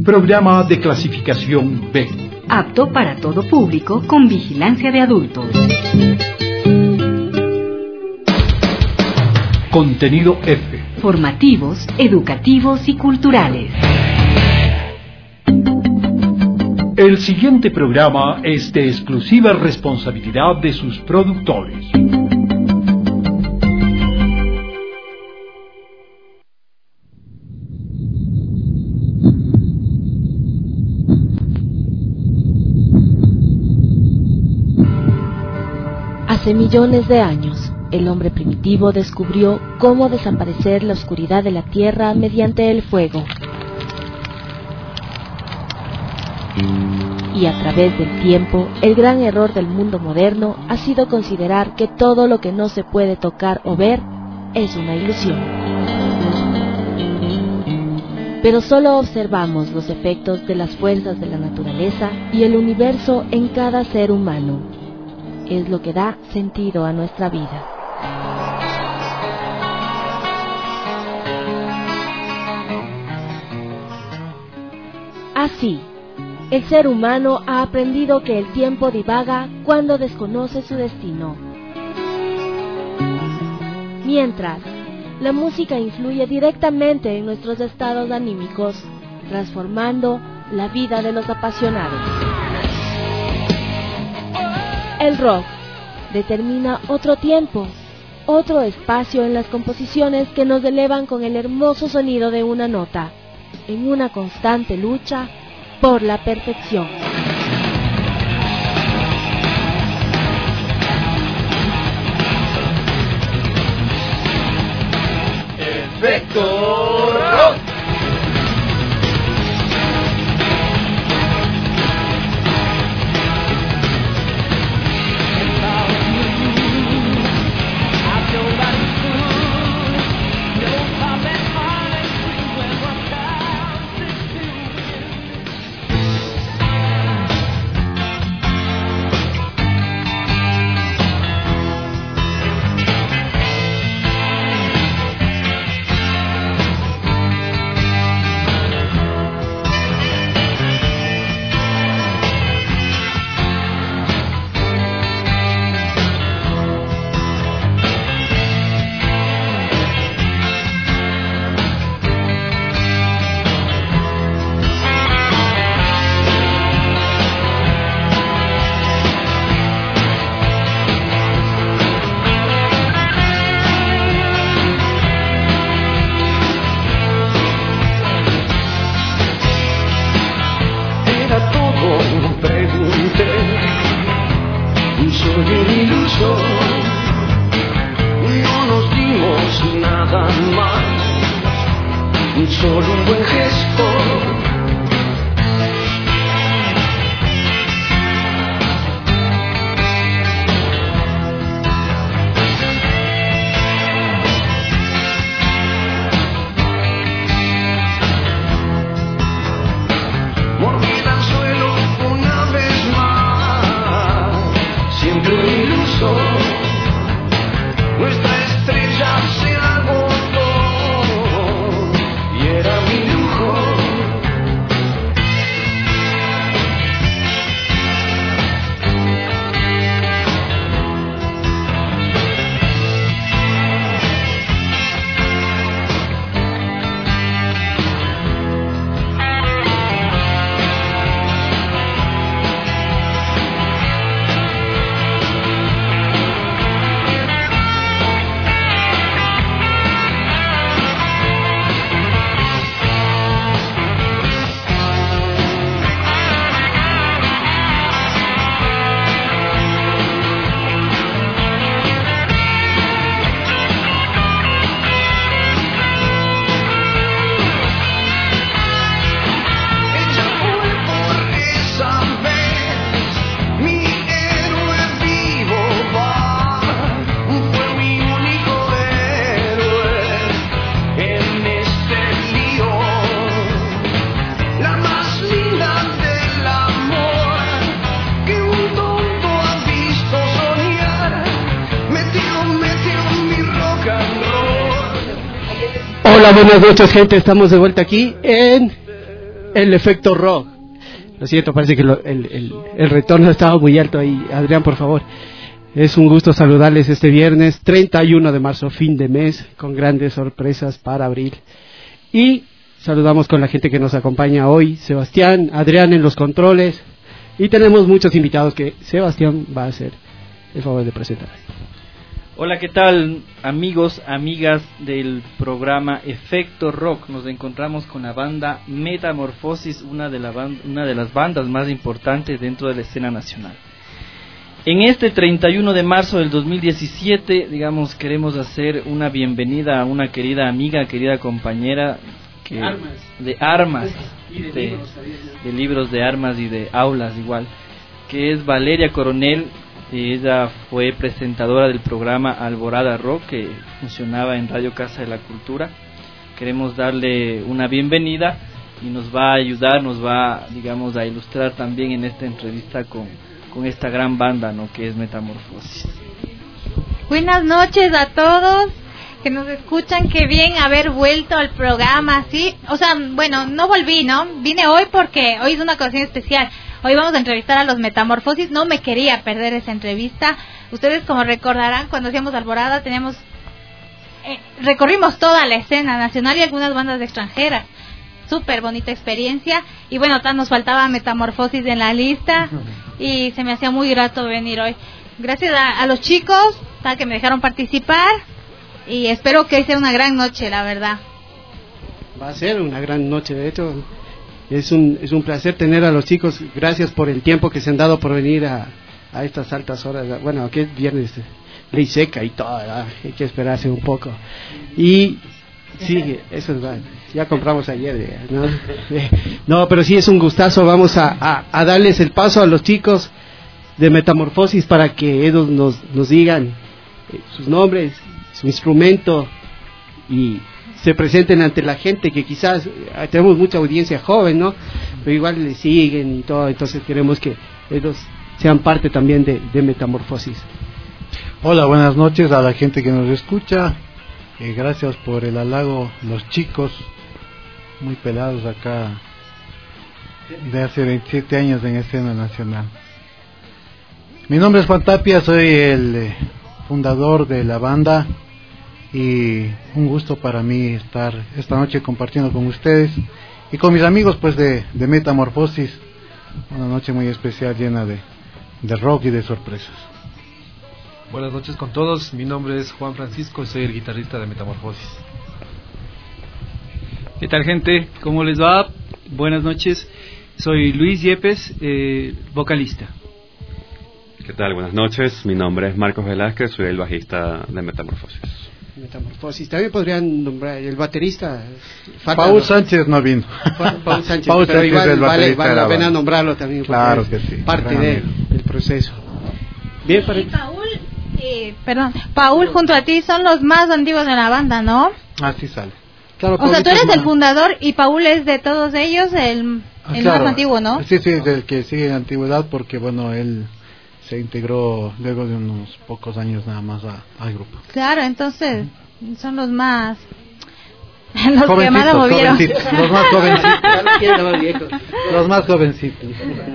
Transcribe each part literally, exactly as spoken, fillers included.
Un programa de clasificación B. Apto para todo público con vigilancia de adultos. Contenido F. Formativos, educativos y culturales. El siguiente programa es de exclusiva responsabilidad de sus productores. Hace millones de años, el hombre primitivo descubrió cómo desaparecer la oscuridad de la tierra mediante el fuego. Y a través del tiempo, el gran error del mundo moderno ha sido considerar que todo lo que no se puede tocar o ver es una ilusión. Pero solo observamos los efectos de las fuerzas de la naturaleza y el universo en cada ser humano. Es lo que da sentido a nuestra vida. Así, el ser humano ha aprendido que el tiempo divaga cuando desconoce su destino. Mientras, la música influye directamente en nuestros estados anímicos, transformando la vida de los apasionados. El rock determina otro tiempo, otro espacio en las composiciones que nos elevan con el hermoso sonido de una nota, en una constante lucha por la perfección. Efecto Rock. Hola, buenas noches, gente. Estamos de vuelta aquí en el efecto rock. Lo siento, parece que lo, el, el, el retorno estaba muy alto ahí. Adrián, por favor. Es un gusto saludarles este viernes treinta y uno de marzo, fin de mes, con grandes sorpresas para abril. Y saludamos con la gente que nos acompaña hoy, Sebastián, Adrián en los controles, y tenemos muchos invitados que Sebastián va a hacer el favor de presentar. Hola, ¿qué tal, amigos, amigas del programa Efecto Rock? Nos encontramos con la banda Metamorfosis, una de, la band- una de las bandas más importantes dentro de la escena nacional. En este treinta y uno de marzo del dos mil diecisiete, digamos, queremos hacer una bienvenida a una querida amiga, querida compañera que, armas. de armas, y de, de, libros, de libros de armas y de aulas igual, que es Valeria Coronel. Ella fue presentadora del programa Alborada Rock, que funcionaba en Radio Casa de la Cultura. Queremos darle una bienvenida y nos va a ayudar, nos va, digamos, a ilustrar también en esta entrevista con con esta gran banda, ¿no?, que es Metamorfosis. Buenas noches a todos que nos escuchan, qué bien haber vuelto al programa, ¿sí? O sea, bueno, no volví, ¿no? Vine hoy porque hoy es una ocasión especial. Hoy vamos a entrevistar a los Metamorfosis, no me quería perder esa entrevista. Ustedes, como recordarán, cuando hacíamos Alborada teníamos eh, recorrimos toda la escena nacional y algunas bandas extranjeras. Súper bonita experiencia. Y bueno, tan nos faltaba Metamorfosis en la lista y se me hacía muy grato venir hoy. Gracias a, a los chicos tal que me dejaron participar y espero que hoy sea una gran noche, la verdad. Va a ser una gran noche, de hecho es un es un placer tener a los chicos. Gracias por el tiempo que se han dado por venir a, a estas altas horas. Bueno, que es viernes, ley seca y todo, ¿verdad? Hay que esperarse un poco. Y sí, eso es verdad. Ya compramos ayer, ¿no? No, pero sí es un gustazo. Vamos a, a, a darles el paso a los chicos de Metamorfosis para que ellos nos, nos digan eh, sus nombres, su instrumento y se presenten ante la gente que quizás eh, tenemos mucha audiencia joven, ¿no? Pero igual le siguen y todo, entonces queremos que ellos sean parte también de, de Metamorfosis. Hola, buenas noches a la gente que nos escucha. Eh, gracias por el halago, los chicos muy pelados acá de hace veintisiete años en escena nacional. Mi nombre es Juan Tapia, soy el eh, fundador de la banda y un gusto para mí estar esta noche compartiendo con ustedes y con mis amigos pues de, de Metamorfosis, una noche muy especial llena de, de rock y de sorpresas. Buenas noches con todos, mi nombre es Juan Francisco, soy el guitarrista de Metamorfosis. ¿Qué tal, gente? ¿Cómo les va? Buenas noches, soy Luis Yepes, eh, vocalista. ¿Qué tal? Buenas noches, mi nombre es Marcos Velázquez, soy el bajista de Metamorfosis. Metamorfosis, también podrían nombrar el baterista. Paul dos. Sánchez no vino. Paul Sánchez, Paul pero Sánchez igual vale, vale la pena bueno. nombrarlo también. Claro que sí. Parte de, del proceso. Bien, para... Y Paul, eh, perdón, Paul junto a ti son los más antiguos de la banda, ¿no? Así sale. Claro, o sea, tú eres el fundador y Paul es de todos ellos el, ah, el claro. más antiguo, ¿no? Sí, sí, del que sigue en antigüedad porque, bueno, él se integró luego de unos pocos años nada más a, al grupo. Claro, entonces son los más... los que más la movieron. Los más jovencitos. Los más jovencitos.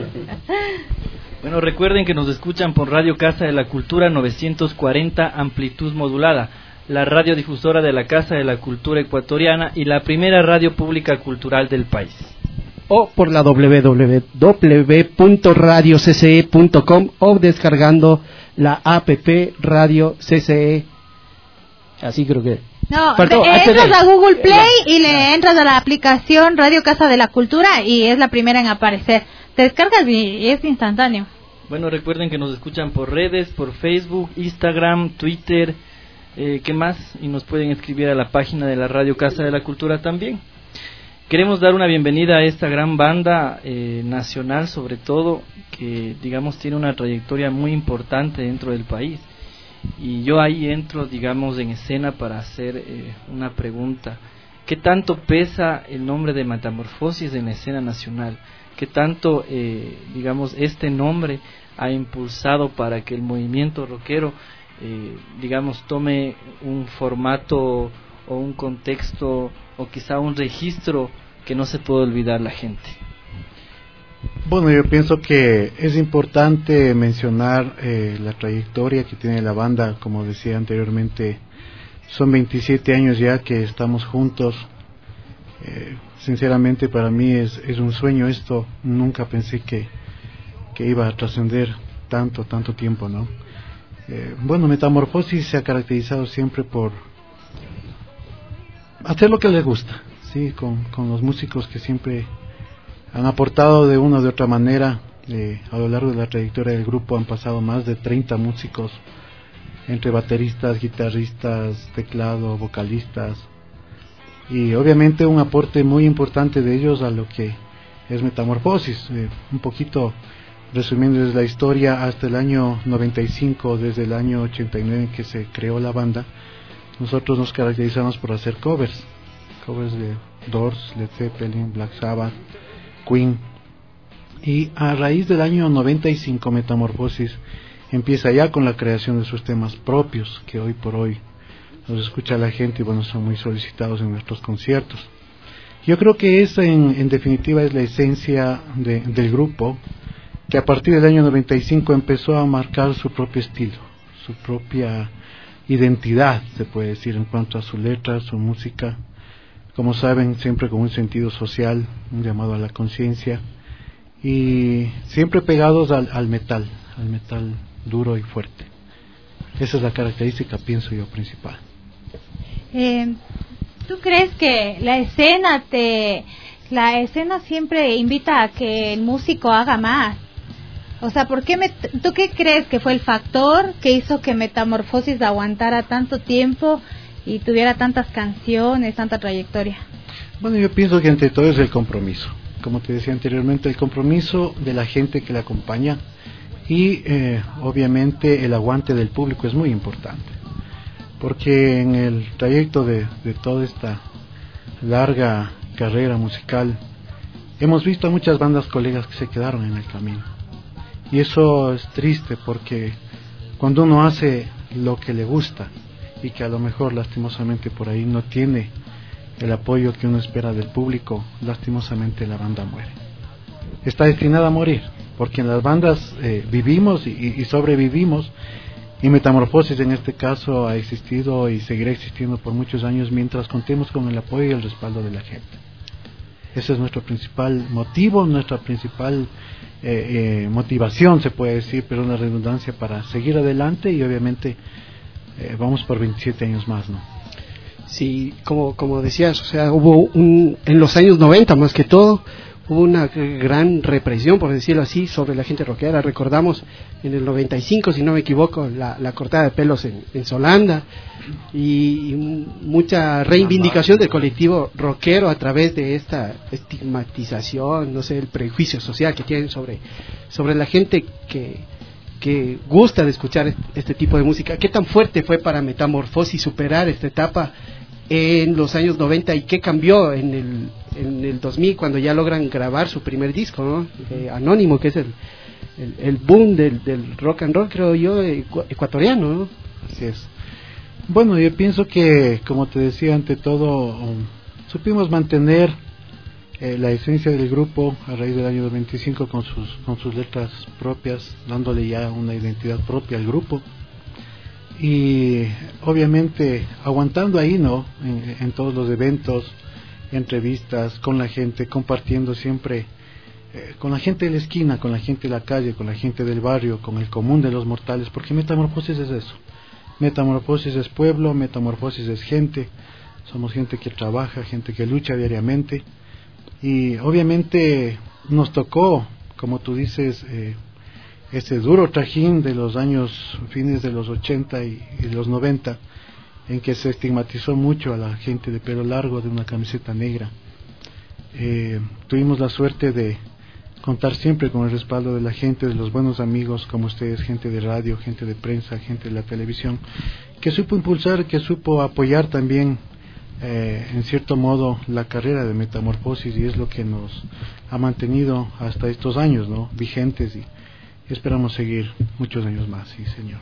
Bueno, recuerden que nos escuchan por Radio Casa de la Cultura novecientos cuarenta amplitud modulada, la radiodifusora de la Casa de la Cultura ecuatoriana y la primera radio pública cultural del país. O por la doble u doble u doble u punto radio c c e punto com o descargando la app Radio C C E. Así creo que... No, Faltó, te, entras a Google Play y le entras a la aplicación Radio Casa de la Cultura y es la primera en aparecer. Te descargas y es instantáneo. Bueno, recuerden que nos escuchan por redes, por Facebook, Instagram, Twitter, eh, ¿qué más? Y nos pueden escribir a la página de la Radio Casa de la Cultura también. Queremos dar una bienvenida a esta gran banda eh, nacional, sobre todo, que digamos tiene una trayectoria muy importante dentro del país. Y yo ahí entro, digamos, en escena para hacer eh, una pregunta. ¿Qué tanto pesa el nombre de Metamorfosis en la escena nacional? ¿Qué tanto, eh, digamos, este nombre ha impulsado para que el movimiento rockero, eh, digamos, tome un formato o un contexto o quizá un registro que no se puede olvidar la gente? Bueno, yo pienso que es importante mencionar eh, la trayectoria que tiene la banda. Como decía anteriormente, son veintisiete años ya que estamos juntos. Eh, sinceramente para mí es, es un sueño esto. Nunca pensé que, que iba a trascender tanto, tanto tiempo, ¿no? Eh, bueno, Metamorfosis se ha caracterizado siempre por hacer lo que les gusta, sí, con, con los músicos que siempre han aportado de una o de otra manera. Eh, a lo largo de la trayectoria del grupo han pasado más de treinta músicos, entre bateristas, guitarristas, teclado, vocalistas, y obviamente un aporte muy importante de ellos a lo que es Metamorfosis. Eh, un poquito resumiendo desde la historia, hasta el año noventa y cinco, desde el año ochenta y nueve en que se creó la banda, nosotros nos caracterizamos por hacer covers, covers de Doors, Led Zeppelin, Black Sabbath, Queen. Y a raíz del año noventa y cinco, Metamorfosis empieza ya con la creación de sus temas propios, que hoy por hoy los escucha la gente y bueno, son muy solicitados en nuestros conciertos. Yo creo que esa en, en definitiva es la esencia de, del grupo, que a partir del año noventa y cinco empezó a marcar su propio estilo, su propia identidad, se puede decir, en cuanto a su letra, su música. Como saben, siempre con un sentido social, un llamado a la conciencia, y siempre pegados al, al metal, al metal duro y fuerte. Esa es la característica, pienso yo, principal. Eh, ¿Tú crees que la escena te, la escena siempre invita a que el músico haga más? O sea, ¿por qué me, ¿tú qué crees que fue el factor que hizo que Metamorfosis aguantara tanto tiempo y tuviera tantas canciones, tanta trayectoria? Bueno, yo pienso que ante todo es el compromiso. Como te decía anteriormente, el compromiso de la gente que la acompaña y eh, obviamente el aguante del público es muy importante. Porque en el trayecto de, de toda esta larga carrera musical hemos visto a muchas bandas colegas que se quedaron en el camino. Y eso es triste porque cuando uno hace lo que le gusta y que a lo mejor lastimosamente por ahí no tiene el apoyo que uno espera del público, lastimosamente la banda muere. Está destinada a morir, porque en las bandas eh, vivimos y, y sobrevivimos, y Metamorfosis en este caso ha existido y seguirá existiendo por muchos años mientras contemos con el apoyo y el respaldo de la gente. Ese es nuestro principal motivo, nuestra principal eh, eh, motivación, se puede decir, pero una redundancia para seguir adelante, y obviamente eh, vamos por veintisiete años más, ¿no? Sí, como, como decías, o sea, hubo un, en los años noventa más que todo, hubo una gran represión, por decirlo así, sobre la gente rockera. Recordamos en el noventa y cinco, si no me equivoco, la, la cortada de pelos en, en Solanda, y, y mucha reivindicación del colectivo rockero a través de esta estigmatización, no sé, el prejuicio social que tienen sobre, sobre la gente que, que gusta de escuchar este tipo de música. ¿Qué tan fuerte fue para Metamorfosis superar esta etapa en los años noventa y qué cambió en el, en el dos mil cuando ya logran grabar su primer disco, ¿no? Eh, Anónimo, que es el, el, el boom del, del rock and roll, creo yo, ecuatoriano, ¿no? Así es. Bueno, yo pienso que, como te decía, ante todo um, supimos mantener eh, la esencia del grupo a raíz del año noventa y cinco con sus, con sus letras propias, dándole ya una identidad propia al grupo. Y obviamente aguantando ahí, ¿no? En, en todos los eventos, entrevistas con la gente, compartiendo siempre eh, con la gente de la esquina, con la gente de la calle, con la gente del barrio, con el común de los mortales, porque Metamorfosis es eso. Metamorfosis es pueblo, Metamorfosis es gente, somos gente que trabaja, gente que lucha diariamente, y obviamente nos tocó, como tú dices, eh, ese duro trajín de los años fines de los ochenta y, y los noventa, en que se estigmatizó mucho a la gente de pelo largo, de una camiseta negra. Eh, tuvimos la suerte de contar siempre con el respaldo de la gente, de los buenos amigos como ustedes, gente de radio, gente de prensa, gente de la televisión, que supo impulsar, que supo apoyar también eh, en cierto modo la carrera de Metamorfosis, y es lo que nos ha mantenido hasta estos años, ¿no? Vigentes, y esperamos seguir muchos años más, sí, señor.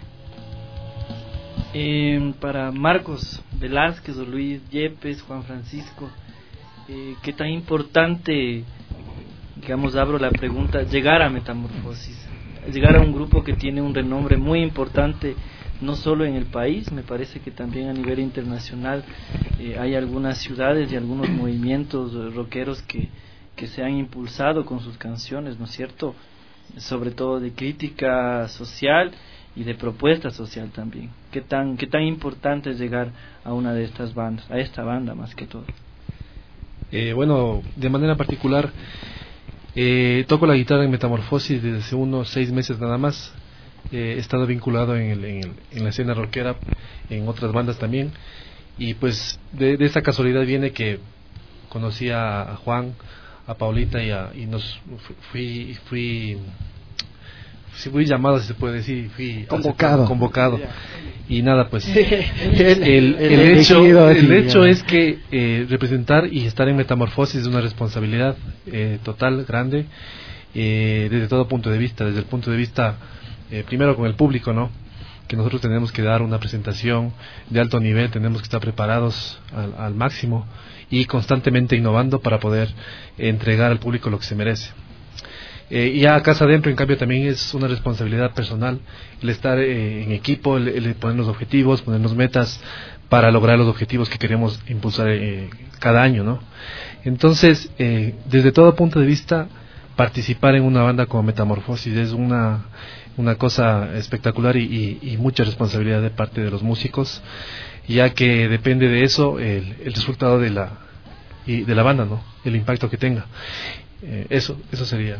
Eh, para Marcos Velázquez o Luis Yepes, Juan Francisco, eh, qué tan importante, digamos, abro la pregunta, llegar a Metamorfosis, llegar a un grupo que tiene un renombre muy importante, no solo en el país, me parece que también a nivel internacional. Eh, hay algunas ciudades y algunos movimientos eh, rockeros que, que se han impulsado con sus canciones, ¿no es cierto?, sobre todo de crítica social y de propuesta social también. ¿Qué tan, qué tan importante es llegar a una de estas bandas, a esta banda más que todo? Eh, bueno, de manera particular, eh, toco la guitarra en Metamorfosis desde hace unos seis meses nada más. Eh, he estado vinculado en, el, en, el, en la escena rockera, en otras bandas también, y pues de, de esta casualidad viene que conocí a, a Juan, a Paulita y, a, y nos fui fui fui, fui llamado, si se puede decir, fui convocado, convocado. Y nada, pues el, el, el, el hecho el hecho es que eh, representar y estar en Metamorfosis es una responsabilidad eh, total, grande, eh, desde todo punto de vista, desde el punto de vista eh, primero con el público, ¿no?, que nosotros tenemos que dar una presentación de alto nivel, tenemos que estar preparados al, al máximo y constantemente innovando para poder entregar al público lo que se merece. Eh, y a casa adentro, en cambio, también es una responsabilidad personal el estar eh, en equipo, el, el ponernos objetivos, ponernos metas para lograr los objetivos que queremos impulsar eh, cada año, ¿no? Entonces, eh, desde todo punto de vista, participar en una banda como Metamorfosis es una una cosa espectacular y, y, y mucha responsabilidad de parte de los músicos, ya que depende de eso el, el resultado de la y de la banda, ¿no?, el impacto que tenga. Eh, eso eso sería.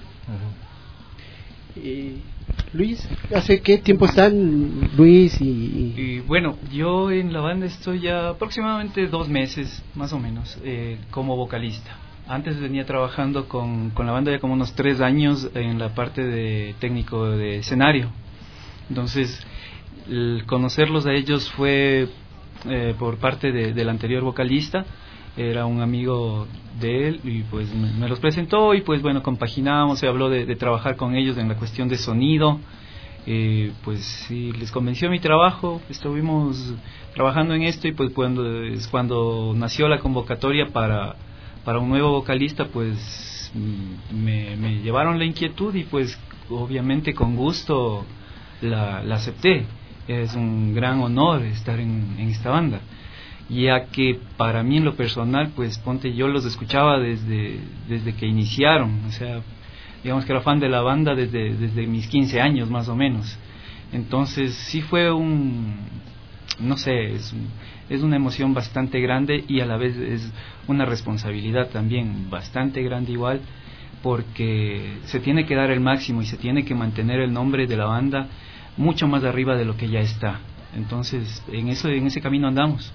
Uh-huh. Y Luis, ¿hace qué tiempo están Luis y, y... y bueno, yo en la banda estoy ya aproximadamente dos meses más o menos eh, como vocalista. Antes venía trabajando con, con la banda ya como unos tres años en la parte de técnico de escenario. Entonces, el conocerlos a ellos fue eh, por parte de, del anterior vocalista. Era un amigo de él y pues me, me los presentó y pues bueno, compaginamos, se habló de, de trabajar con ellos en la cuestión de sonido. Eh, pues sí, les convenció mi trabajo, estuvimos trabajando en esto y pues cuando, es cuando nació la convocatoria para... para un nuevo vocalista, pues me, me llevaron la inquietud y pues obviamente con gusto la, la acepté. Es un gran honor estar en, en esta banda, ya que para mí en lo personal, pues ponte, yo los escuchaba desde, desde que iniciaron, o sea, digamos que era fan de la banda desde, desde mis quince años más o menos. Entonces sí fue un, no sé, es un, es una emoción bastante grande y a la vez es una responsabilidad también bastante grande igual, porque se tiene que dar el máximo y se tiene que mantener el nombre de la banda mucho más arriba de lo que ya está. Entonces, en eso, en ese camino andamos.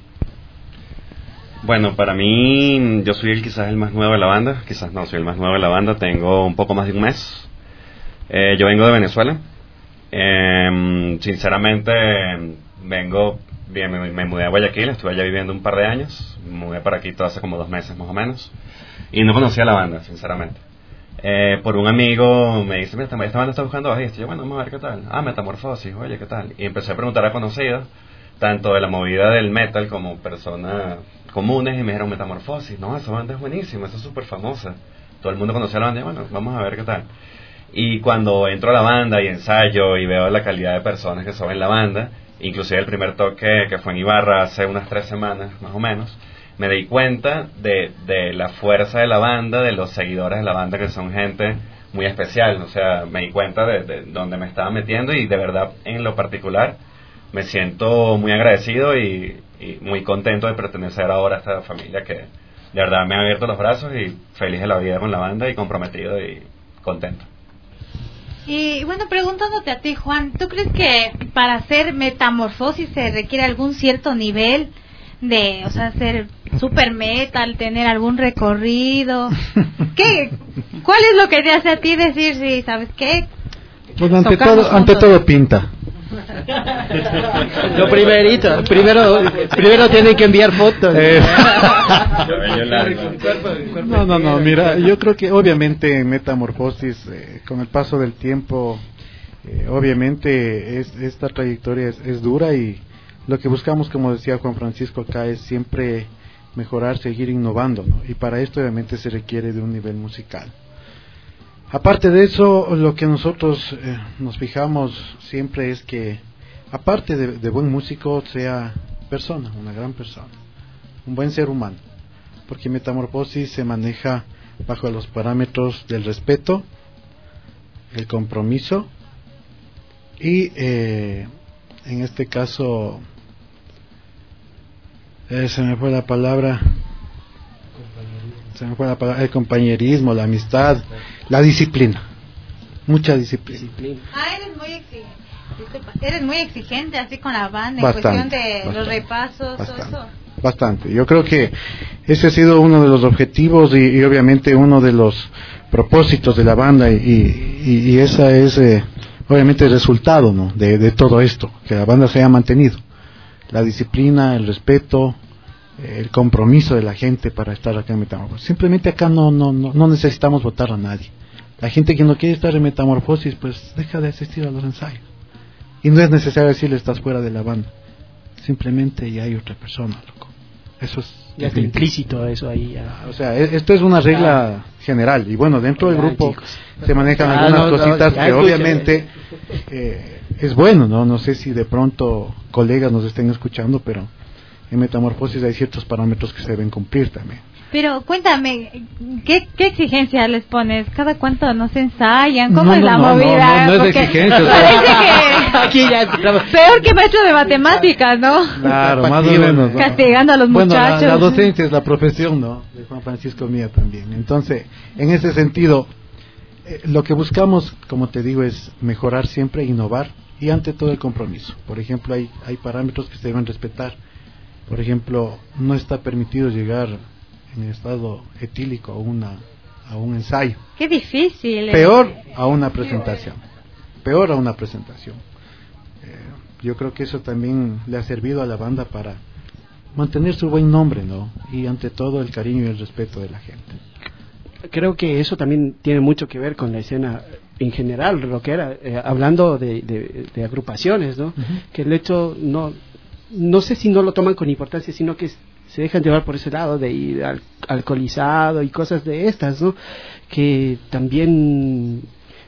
Bueno, para mí, yo soy el, quizás el más nuevo de la banda, quizás no, soy el más nuevo de la banda, tengo un poco más de un mes. Eh, yo vengo de Venezuela. Eh, sinceramente, vengo... Bien, me, me mudé a Guayaquil, estuve allá viviendo un par de años, me mudé para aquí todo hace como dos meses más o menos, y no conocía la banda, sinceramente. Eh, por un amigo me dice, mira, esta, esta banda está buscando bajista, y yo, bueno, vamos a ver qué tal. Ah, Metamorfosis, oye, ¿qué tal? Y empecé a preguntar a conocidos, tanto de la movida del metal como personas comunes, y me dijeron, Metamorfosis, no, esa banda es buenísima, esa es súper famosa. Todo el mundo conocía la banda, y bueno, vamos a ver qué tal. Y cuando entro a la banda y ensayo y veo la calidad de personas que son en la banda, inclusive el primer toque que fue en Ibarra hace unas tres semanas más o menos, me di cuenta de, de la fuerza de la banda, de los seguidores de la banda que son gente muy especial. O sea, me di cuenta de, de dónde me estaba metiendo y de verdad en lo particular me siento muy agradecido y, y muy contento de pertenecer ahora a esta familia que de verdad me ha abierto los brazos y feliz de la vida con la banda y comprometido y contento. Y bueno, preguntándote a ti, Juan, ¿tú crees que para hacer Metamorfosis se requiere algún cierto nivel de, o sea, ser super metal, tener algún recorrido? ¿Qué? ¿Cuál es lo que te hace a ti decir, sí, sabes qué? Pues ante todo, ante todo pinta. Lo primerito, primero, primero tienen que enviar fotos. Eh. No, no, no, mira, yo creo que obviamente Metamorfosis, eh, con el paso del tiempo, eh, obviamente es, esta trayectoria es, es dura y lo que buscamos, como decía Juan Francisco acá, es siempre mejorar, seguir innovando, ¿no? Y para esto obviamente se requiere de un nivel musical. Aparte de eso, lo que nosotros eh, nos fijamos siempre es que, aparte de, de buen músico, sea persona, una gran persona, un buen ser humano, porque Metamorfosis se maneja bajo los parámetros del respeto, el compromiso y eh, en este caso eh, se me fue la palabra se me fue la palabra el compañerismo, la amistad, la disciplina, mucha disciplina. disciplina. Ah, eres muy exigente. Disculpa, eres muy exigente así con la banda bastante, en cuestión de bastante, los repasos, bastante, todo eso. Bastante. Yo creo que ese ha sido uno de los objetivos y, y obviamente uno de los propósitos de la banda y, y, y esa es eh, obviamente el resultado, ¿no? de, de todo esto, que la banda se haya mantenido. La disciplina, el respeto, el compromiso de la gente para estar acá en Metamorfosis. Simplemente acá no, no, no, no necesitamos votar a nadie. La gente que no quiere estar en Metamorfosis, pues deja de asistir a los ensayos. Y no es necesario decirle estás fuera de la banda. Simplemente ya hay otra persona, loco. Eso es ya está implícito eso ahí. Ya. O sea, esto es una regla ah. general. Y bueno, dentro del grupo chicos. se manejan ah, algunas no, cositas no, que obviamente eh, es bueno, ¿no? No sé si de pronto colegas nos estén escuchando, pero en Metamorfosis hay ciertos parámetros que se deben cumplir también. Pero cuéntame, ¿qué, qué exigencia les pones? ¿Cada cuánto no se ensayan? ¿Cómo no, es no, la no, movida? No, no, no es exigencia. Parece que aquí ya peor que maestro de matemáticas, ¿no? Claro, más o menos, ¿no? Castigando a los bueno, muchachos. La, la docencia es la profesión, ¿no? De Juan Francisco mía también. Entonces, en ese sentido, eh, lo que buscamos, como te digo, es mejorar siempre, innovar y ante todo el compromiso. Por ejemplo, hay, hay parámetros que se deben respetar. Por ejemplo, no está permitido llegar en estado etílico a una a un ensayo. Qué difícil. Peor a una presentación. Peor a una presentación. Eh, yo creo que eso también le ha servido a la banda para mantener su buen nombre, ¿no? Y ante todo el cariño y el respeto de la gente. Creo que eso también tiene mucho que ver con la escena en general rockera, eh, hablando de, de, de agrupaciones, ¿no? Uh-huh. Que el hecho no no sé si no lo toman con importancia, sino que se dejan llevar por ese lado de ir al, alcoholizado y cosas de estas, ¿no? Que también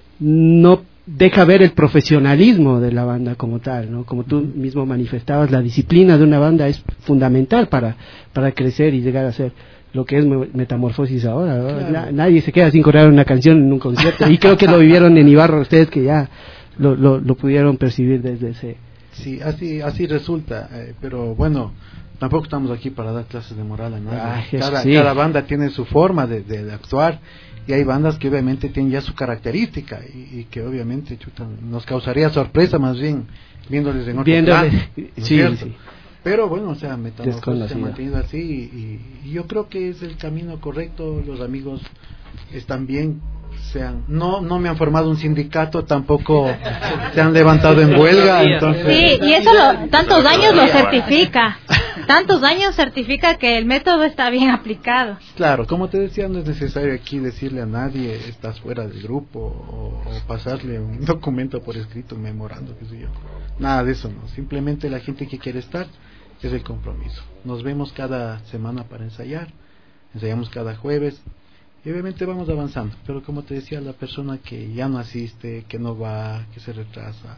no deja ver el profesionalismo de la banda como tal, ¿no? Como tú mismo manifestabas, la disciplina de una banda es fundamental para para crecer y llegar a ser lo que es Metamorfosis ahora, ¿no? Claro. Na, nadie se queda sin corear una canción en un concierto y creo que lo vivieron en Ibarra ustedes, que ya lo, lo, lo pudieron percibir desde ese. Sí, así así resulta, eh, pero bueno, tampoco estamos aquí para dar clases de moral a nadie. Ah, cada, sí. cada banda tiene su forma de, de, de actuar y hay bandas que obviamente tienen ya su característica y, y que obviamente chuta, nos causaría sorpresa más bien viéndoles en otro Viéndoles, plan, ¿no sí, sí. Pero bueno, o sea, Metamorfosis se ha mantenido así y, y yo creo que es el camino correcto. Los amigos están bien, sean no no me han formado un sindicato, tampoco se han levantado en huelga, entonces sí, y eso lo, tantos años lo certifica tantos años certifica que el método está bien aplicado. Claro, como te decía, no es necesario aquí decirle a nadie estás fuera del grupo o, o pasarle un documento por escrito, un memorando, qué sé yo, nada de eso, no, simplemente la gente que quiere estar es el compromiso. Nos vemos cada semana para ensayar, ensayamos cada jueves y obviamente vamos avanzando, pero como te decía, la persona que ya no asiste, que no va, que se retrasa,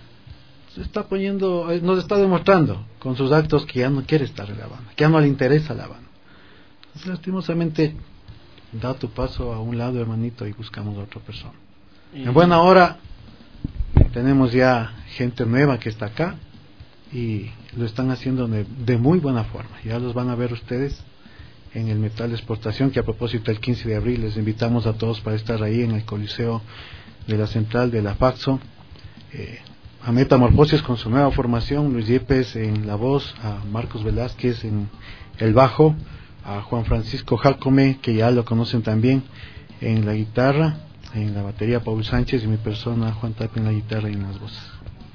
se está poniendo, nos está demostrando con sus actos que ya no quiere estar en la banda, que ya no le interesa la banda. Entonces, lastimosamente, da tu paso a un lado, hermanito, y buscamos a otra persona. Y en buena hora tenemos ya gente nueva que está acá y lo están haciendo de, de muy buena forma. Ya los van a ver ustedes en el Metal de Exportación, que a propósito el quince de abril les invitamos a todos para estar ahí en el Coliseo de la Central de la Faxo. Eh, a Metamorfosis con su nueva formación, Luis Yepes en la voz, a Marcos Velázquez en el bajo, a Juan Francisco Jacome, que ya lo conocen también, en la guitarra, en la batería Paul Sánchez y mi persona Juan Tapia en la guitarra y en las voces.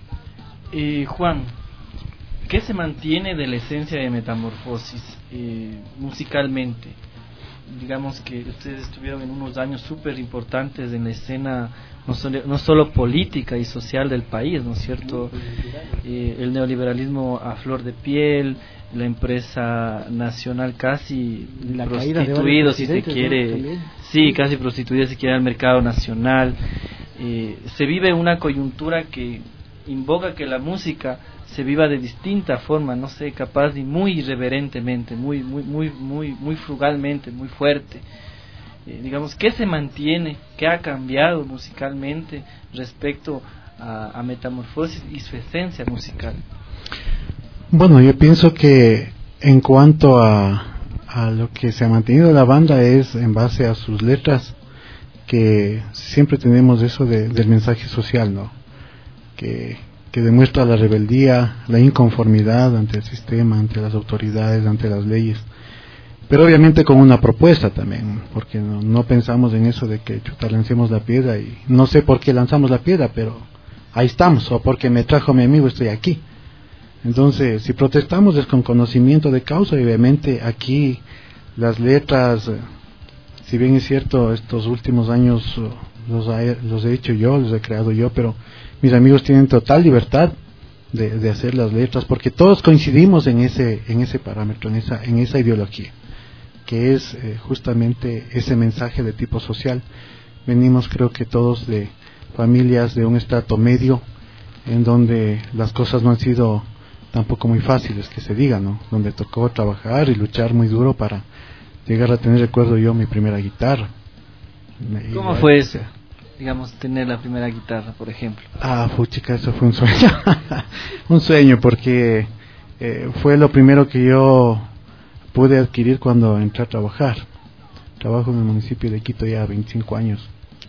Eh, Juan, ¿qué se mantiene de la esencia de Metamorfosis eh, musicalmente? digamos que ustedes estuvieron en unos años súper importantes en la escena, no solo, no solo política y social del país, ¿no es cierto? Eh, el neoliberalismo a flor de piel, la empresa nacional casi la prostituido, si se quiere, ¿no? Sí, casi prostituida si quiere al mercado nacional. Eh, se vive una coyuntura que invoca que la música se viva de distinta forma, no sé, capaz y muy irreverentemente, muy muy muy muy muy frugalmente, muy fuerte. Eh, digamos, ¿qué se mantiene? ¿Qué ha cambiado musicalmente respecto a, a Metamorfosis y su esencia musical? Bueno, yo pienso que en cuanto a, a lo que se ha mantenido la banda es en base a sus letras, que siempre tenemos eso de, del mensaje social, ¿no? Que, que demuestra la rebeldía, la inconformidad ante el sistema, ante las autoridades, ante las leyes, pero obviamente con una propuesta también, porque no, no pensamos en eso de que chuta, lancemos la piedra y no sé por qué lanzamos la piedra, pero ahí estamos, o porque me trajo mi amigo estoy aquí. Entonces, si protestamos es con conocimiento de causa, y obviamente aquí las letras, si bien es cierto, estos últimos años los, he, los he hecho yo, los he creado yo, pero mis amigos tienen total libertad de, de hacer las letras, porque todos coincidimos en ese, en ese parámetro, en esa, en esa ideología, que es eh, justamente ese mensaje de tipo social. Venimos, creo que todos, de familias de un estrato medio, en donde las cosas no han sido tampoco muy fáciles, que se diga, ¿no? Donde tocó trabajar y luchar muy duro para llegar a tener, recuerdo yo, mi primera guitarra. ¿Cómo fue eso? Digamos, tener la primera guitarra, por ejemplo. Ah, fuchica, eso fue un sueño. Un sueño, porque eh, fue lo primero que yo pude adquirir cuando entré a trabajar. Trabajo en el municipio de Quito ya veinticinco años.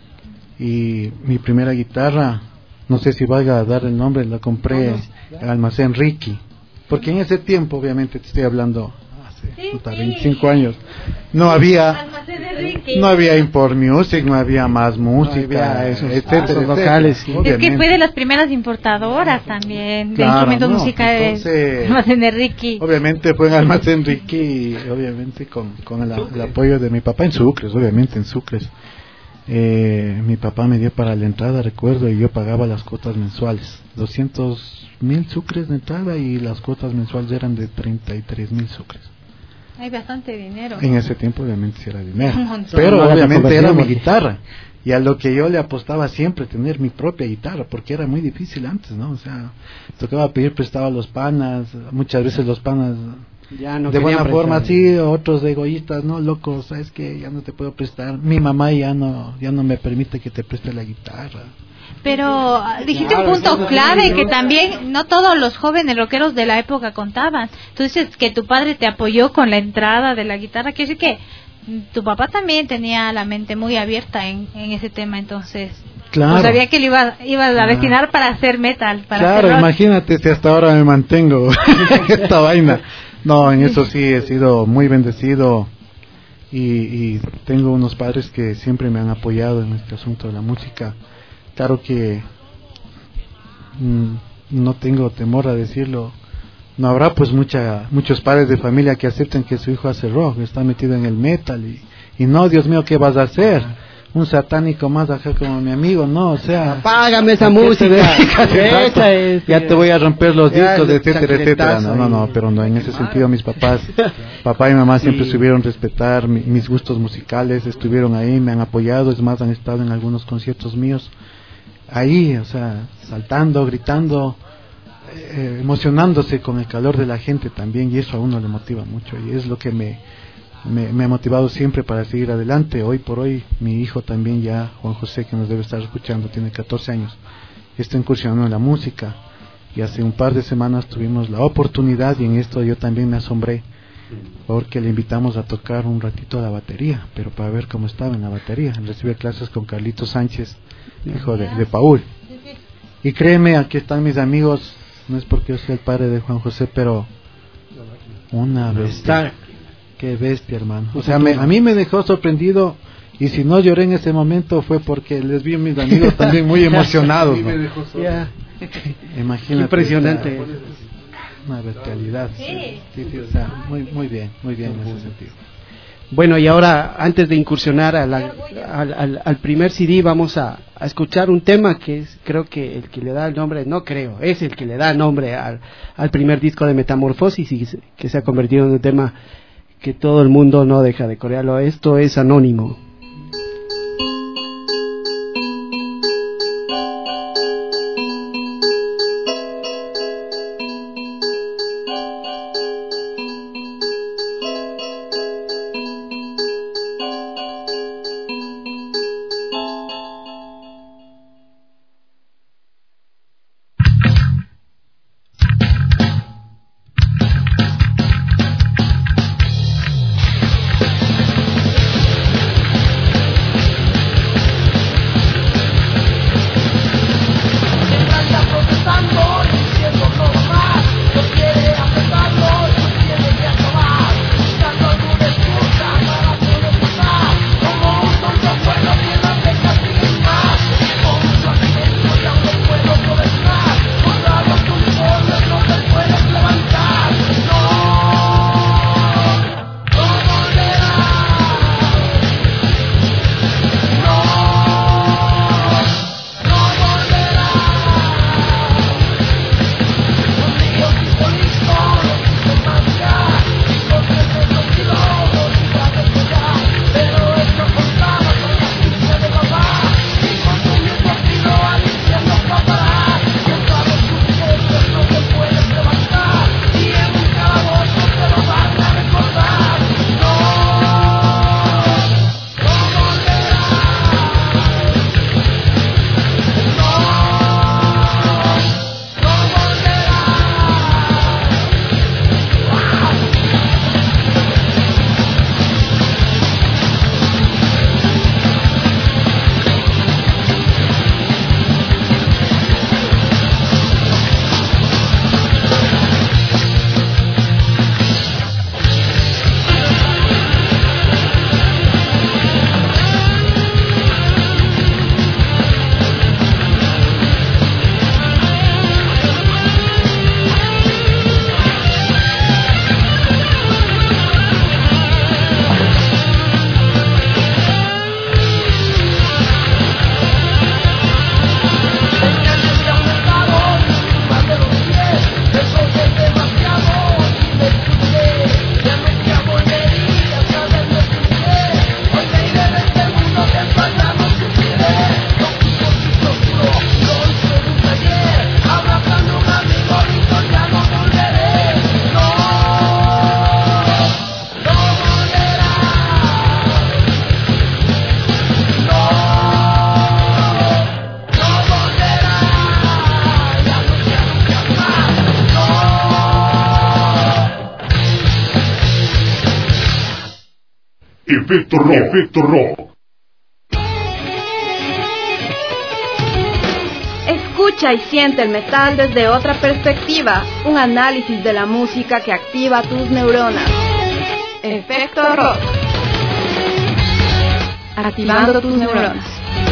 Y mi primera guitarra, no sé si valga dar el nombre, la compré en el Almacén Ricky. Porque en ese tiempo, obviamente te estoy hablando hace sí, puta, sí. veinticinco años, no había no había Import Music, no había Más Música, no había esos, etcétera, esos locales. Sí. Es que fue de las primeras importadoras también, de claro, instrumentos no, musicales. Entonces, Almacén de Ricky. Obviamente fue en Almacén Ricky, y obviamente con, con el, el apoyo de mi papá en Sucres, obviamente en Sucres. Eh, mi papá me dio para la entrada, recuerdo, y yo pagaba las cuotas mensuales, doscientos mil sucres de entrada, y las cuotas mensuales eran de treinta y tres mil sucres. Hay bastante dinero. En ese tiempo obviamente sí era dinero, pero no, obviamente era mi guitarra, y a lo que yo le apostaba siempre, tener mi propia guitarra, porque era muy difícil antes, ¿no? O sea, tocaba pedir prestado a los panas, muchas veces los panas ya no de buena prestar. Forma, sí, otros egoístas, no, loco, sabes que ya no te puedo prestar, mi mamá ya no ya no me permite que te preste la guitarra. Pero dijiste claro, un punto clave que también no todos los jóvenes rockeros de la época contaban. Tú dices que tu padre te apoyó con la entrada de la guitarra, quiere decir que tu papá también tenía la mente muy abierta en, en ese tema, entonces claro. Pues sabía que lo iba, iba a destinar para hacer metal, para claro, hacer imagínate si hasta ahora me mantengo esta vaina. No, en eso sí he sido muy bendecido, y, y tengo unos padres que siempre me han apoyado en este asunto de la música. Claro que mmm, no tengo temor a decirlo, no habrá pues mucha muchos padres de familia que acepten que su hijo hace rock, está metido en el metal, y, y no, Dios mío, ¿qué vas a hacer? Un satánico más acá como mi amigo, no, o sea, págame esa música, esa es, ya te voy a romper los discos, etcétera, etcétera. No, no, no, pero no, en ese sentido mis papás, papá y mamá siempre sí. supieron respetar mi, mis gustos musicales, estuvieron ahí, me han apoyado, es más, han estado en algunos conciertos míos, ahí, o sea, saltando, gritando, eh, emocionándose con el calor de la gente también, y eso a uno le motiva mucho, y es lo que me Me, me ha motivado siempre para seguir adelante. Hoy por hoy mi hijo también, ya Juan José, que nos debe estar escuchando, tiene catorce años, está incursionando en la música, y hace un par de semanas tuvimos la oportunidad, y en esto yo también me asombré, porque le invitamos a tocar un ratito a la batería, pero para ver cómo estaba en la batería. Recibe clases con Carlito Sánchez, hijo de, de Paul, y créeme, aquí están mis amigos, no es porque yo sea el padre de Juan José, pero una bestia. Qué bestia, hermano. O sea, me, a mí me dejó sorprendido, y si no lloré en ese momento fue porque les vi a mis amigos también muy emocionados, ¿no? Yeah. Imagínate. Impresionante. Una bestialidad. Sí. Sí, sí, o sea, muy, muy bien, muy bien en ese sentido. Bueno, y ahora, antes de incursionar a la, al, al, al primer C D, vamos a, a escuchar un tema que es, creo que el que le da el nombre, no creo, es el que le da nombre al, al primer disco de Metamorfosis y que se ha convertido en un tema que todo el mundo no deja de corearlo. Esto es Anónimo. Efecto Rock. Efecto Rock. Escucha y siente el metal desde otra perspectiva. Un análisis de la música que activa tus neuronas. Efecto Rock. Activando tus neuronas.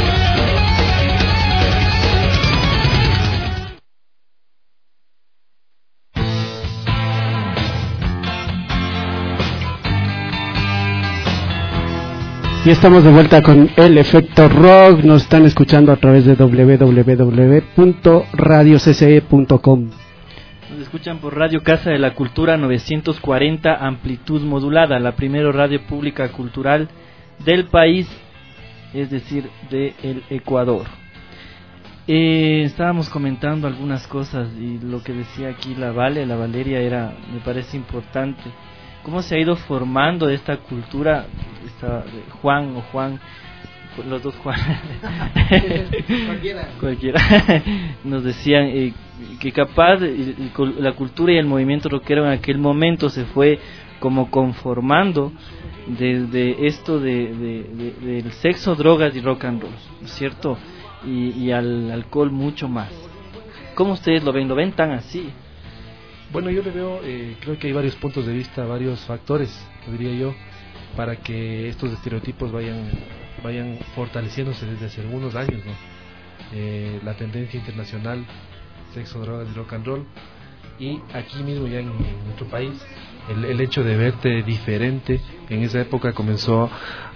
Y estamos de vuelta con el Efecto Rock. Nos están escuchando a través de doble u doble u doble u punto radio c c e punto com. Nos escuchan por Radio Casa de la Cultura novecientos cuarenta, amplitud modulada, la primera radio pública cultural del país, es decir, de el Ecuador. Eh, estábamos comentando algunas cosas y lo que decía aquí la Vale, la Valeria, era, me parece importante. Cómo se ha ido formando esta cultura, esta, Juan o Juan, los dos Juan, cualquiera, cualquiera. Nos decían eh, que capaz eh, la cultura y el movimiento rockero en aquel momento se fue como conformando desde esto de, de, de, del sexo, drogas y rock and roll, ¿no es cierto? Y, y al alcohol mucho más. ¿Cómo ustedes lo ven? ¿Lo ven tan así? Bueno, yo le veo, eh, creo que hay varios puntos de vista, varios factores, diría yo, para que estos estereotipos vayan vayan fortaleciéndose desde hace algunos años, ¿no? Eh, la tendencia internacional, sexo, drogas y rock and roll, Y aquí mismo ya en, en nuestro país, el, el hecho de verte diferente en esa época comenzó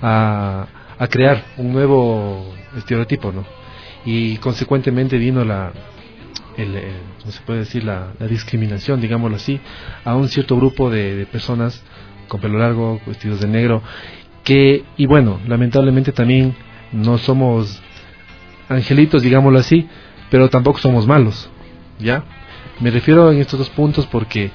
a, a crear un nuevo estereotipo, ¿no? Y consecuentemente vino la, el, el, ¿cómo se puede decir? La, la discriminación, digámoslo así, a un cierto grupo de, de personas con pelo largo, vestidos de negro, que, y bueno, lamentablemente también no somos angelitos, digámoslo así, pero tampoco somos malos, ¿ya? Me refiero en estos dos puntos porque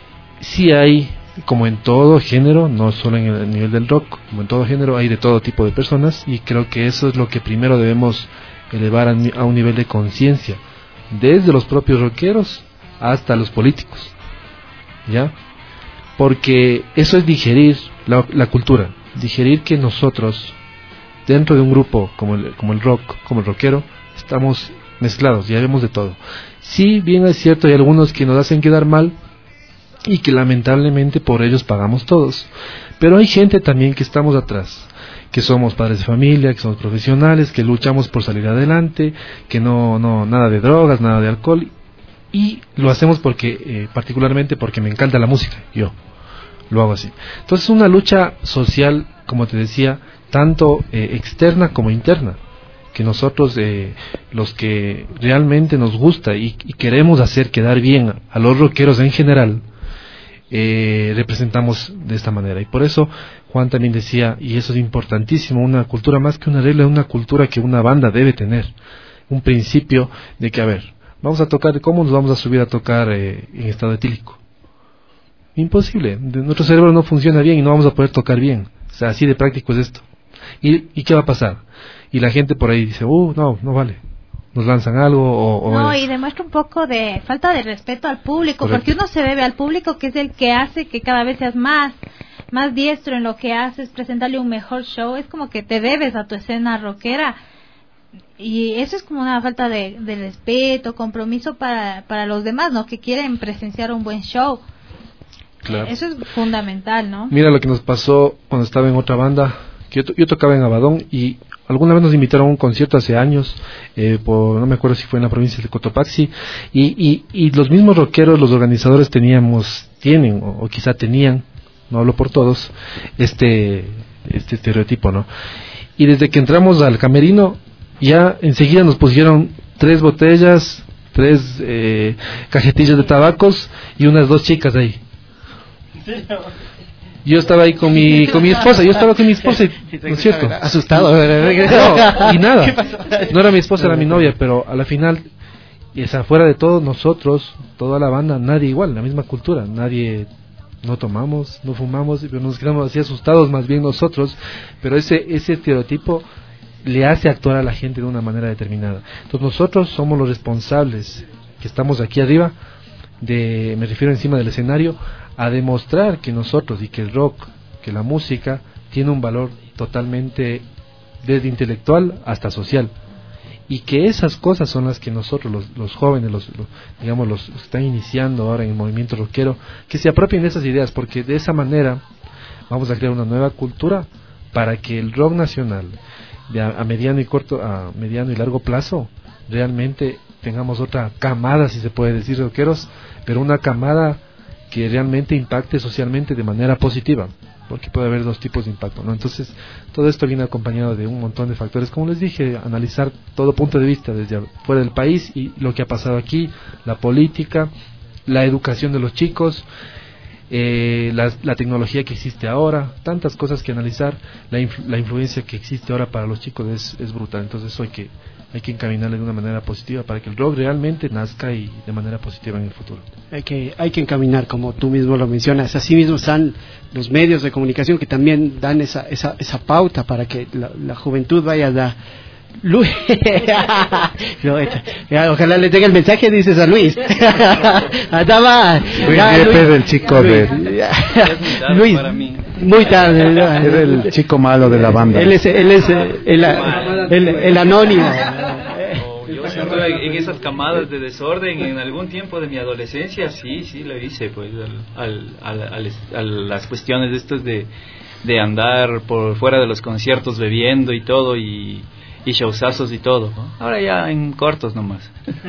sí hay, como en todo género, no solo en el nivel del rock, como en todo género hay de todo tipo de personas, y creo que eso es lo que primero debemos elevar a, a un nivel de conciencia, desde los propios rockeros hasta los políticos, ¿ya? Porque eso es digerir la, la cultura, digerir que nosotros, dentro de un grupo como el, como el rock, como el rockero, estamos mezclados, ya vemos de todo. Sí, bien es cierto, hay algunos que nos hacen quedar mal y que lamentablemente por ellos pagamos todos, pero hay gente también que estamos atrás, que somos padres de familia, que somos profesionales, que luchamos por salir adelante, que no, no, nada de drogas, nada de alcohol, y lo hacemos porque, eh, particularmente porque me encanta la música, yo lo hago así. Entonces es una lucha social, como te decía, tanto eh, externa como interna, que nosotros, eh, los que realmente nos gusta y, y queremos hacer quedar bien a los rockeros en general, eh, representamos de esta manera. Y por eso Juan también decía, y eso es importantísimo, una cultura más que una regla, una cultura que una banda debe tener, un principio de que, a ver, vamos a tocar, ¿cómo nos vamos a subir a tocar eh, en estado etílico? Imposible, nuestro cerebro no funciona bien y no vamos a poder tocar bien. O sea, así de práctico es esto. ¿Y, y qué va a pasar? Y la gente por ahí dice, uh, no, no vale, nos lanzan algo o, o no, es... y demuestra un poco de falta de respeto al público. Correcto. Porque uno se debe al público, que es el que hace que cada vez seas más más diestro en lo que haces, presentarle un mejor show. Es como que te debes a tu escena rockera, y eso es como una falta de, de respeto, compromiso para, para los demás, ¿no? Que quieren presenciar un buen show. Claro. Eso es fundamental, ¿no? Mira lo que nos pasó cuando estaba en otra banda, que yo, yo tocaba en Abadón, y alguna vez nos invitaron a un concierto hace años, eh, por, no me acuerdo si fue en la provincia de Cotopaxi, y, y, y los mismos rockeros, los organizadores teníamos, tienen, o, o quizá tenían, no hablo por todos, este, este estereotipo, ¿no? Y desde que entramos al camerino, ya enseguida nos pusieron tres botellas, tres eh, cajetillas de tabacos y unas dos chicas ahí. Yo estaba ahí con mi con mi esposa, yo estaba con mi esposa, y, ¿no es cierto? Asustado. No, y nada, no era mi esposa, era mi novia, pero a la final, y es afuera de todos nosotros, toda la banda, nadie igual, la misma cultura, nadie, no tomamos, no fumamos, pero nos quedamos así asustados más bien nosotros, pero ese ese estereotipo le hace actuar a la gente de una manera determinada. Entonces nosotros somos los responsables, que estamos aquí arriba, de, me refiero encima del escenario, a demostrar que nosotros y que el rock, que la música tiene un valor totalmente desde intelectual hasta social, y que esas cosas son las que nosotros los, los jóvenes, los, los digamos los, los que están iniciando ahora en el movimiento rockero, que se apropien de esas ideas, porque de esa manera vamos a crear una nueva cultura para que el rock nacional de a, a mediano y corto, a mediano y largo plazo, realmente tengamos otra camada, si se puede decir, rockeros, pero una camada que realmente impacte socialmente de manera positiva, porque puede haber dos tipos de impacto, ¿no? Entonces, todo esto viene acompañado de un montón de factores, como les dije, analizar todo punto de vista desde fuera del país y lo que ha pasado aquí, la política, la educación de los chicos, eh, la, la tecnología que existe ahora, tantas cosas que analizar, la, influ- la influencia que existe ahora para los chicos es, es brutal. Entonces hay que hay que encaminarle de una manera positiva para que el rock realmente nazca y de manera positiva en el futuro. Hay que hay que encaminar, como tú mismo lo mencionas. Así mismo están los medios de comunicación que también dan esa esa, esa pauta para que la, la juventud vaya a la Luis. No, ojalá le llegue el mensaje, dices a Luis. Andaba Luis el chico de Luis, muy tarde, ¿no? Es el chico malo de la banda. Él es él es el, el, el, el anónimo. Yo estuve en esas camadas de desorden en algún tiempo de mi adolescencia, sí, sí lo hice, pues al, al, al, al, a las cuestiones de estos de de andar por fuera de los conciertos bebiendo y todo, y y showzazos y todo, ¿no? Ahora ya en cortos nomás.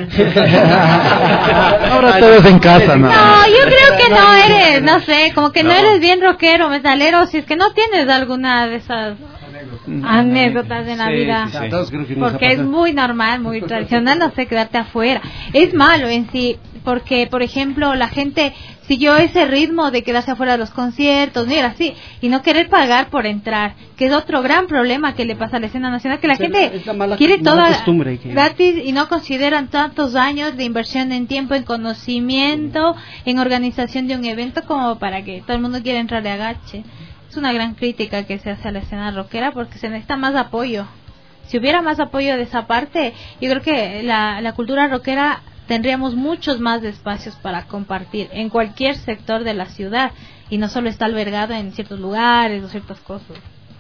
Ahora todos en casa, ¿no? No, yo creo que no eres, no sé, como que no, no eres bien rockero, metalero, si es que no tienes alguna de esas anécdotas en la sí, vida, sí, sí. Porque es muy normal, muy tradicional, no sé, quedarte afuera. Es malo en sí, porque, por ejemplo, la gente siguió ese ritmo de quedarse afuera de los conciertos, mira, sí, y no querer pagar por entrar, que es otro gran problema que le pasa a la escena nacional, que la sí, gente la mala, quiere toda que... gratis y no consideran tantos años de inversión en tiempo, en conocimiento, en organización de un evento como para que todo el mundo quiera entrar de agache. Es una gran crítica que se hace a la escena rockera porque se necesita más apoyo. Si hubiera más apoyo de esa parte, yo creo que la, la cultura rockera tendríamos muchos más espacios para compartir en cualquier sector de la ciudad y no solo está albergado en ciertos lugares o ciertas cosas.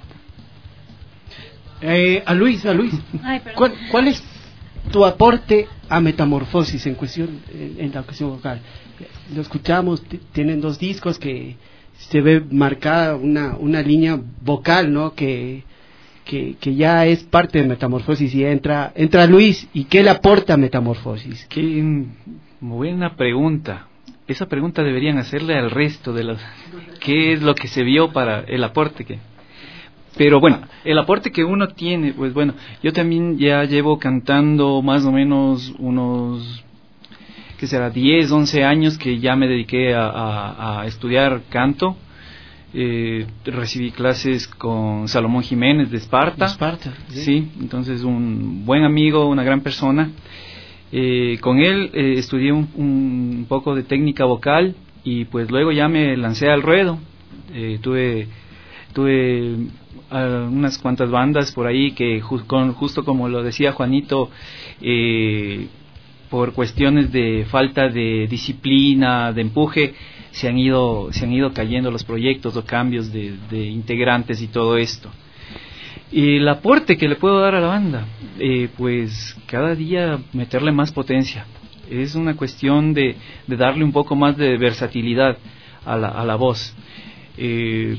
Eh, a Luis, a Luis, Ay, ¿cuál, ¿cuál es tu aporte a Metamorfosis en cuestión en, en la cuestión vocal? Lo escuchamos, t- tienen dos discos que se ve marcada una una línea vocal, ¿no? Que que que ya es parte de Metamorfosis y entra entra Luis y ¿qué le aporta a Metamorfosis? Qué buena pregunta. Esa pregunta deberían hacerle al resto de los qué es lo que se vio para el aporte que. Pero bueno, el aporte que uno tiene, pues bueno, yo también ya llevo cantando más o menos unos que será diez, once años que ya me dediqué a, a, a estudiar canto. Eh, recibí clases con Salomón Jiménez de Esparta. Esparta, sí. Sí, entonces un buen amigo, una gran persona. Eh, con él eh, estudié un, un poco de técnica vocal y pues luego ya me lancé al ruedo. Eh, tuve tuve uh, unas cuantas bandas por ahí que ju- con, justo como lo decía Juanito, eh, por cuestiones de falta de disciplina, de empuje, se han ido se han ido cayendo los proyectos o cambios de, de integrantes y todo esto. Y el aporte que le puedo dar a la banda, eh, pues cada día meterle más potencia. Es una cuestión de, de darle un poco más de versatilidad a la, a la voz. Eh,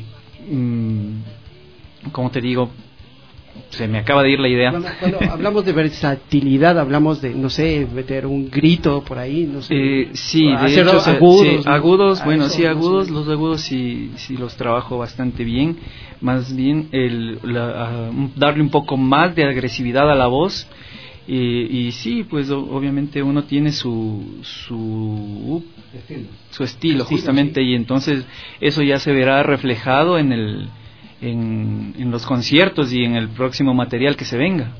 mmm, como te digo, se me acaba de ir la idea. Cuando, cuando hablamos de versatilidad, hablamos de, no sé, meter un grito por ahí, no sé. Eh, sí, de hacer hecho, agudos. Sí, ¿no? agudos, bueno, eso, sí, agudos, no sé. los agudos sí, sí los trabajo bastante bien. Más bien, el, la, uh, darle un poco más de agresividad a la voz. Y, y sí, pues o, obviamente uno tiene su su estilo, su estilo justamente, sí. Y entonces eso ya se verá reflejado en el En, en los conciertos y en el próximo material que se venga.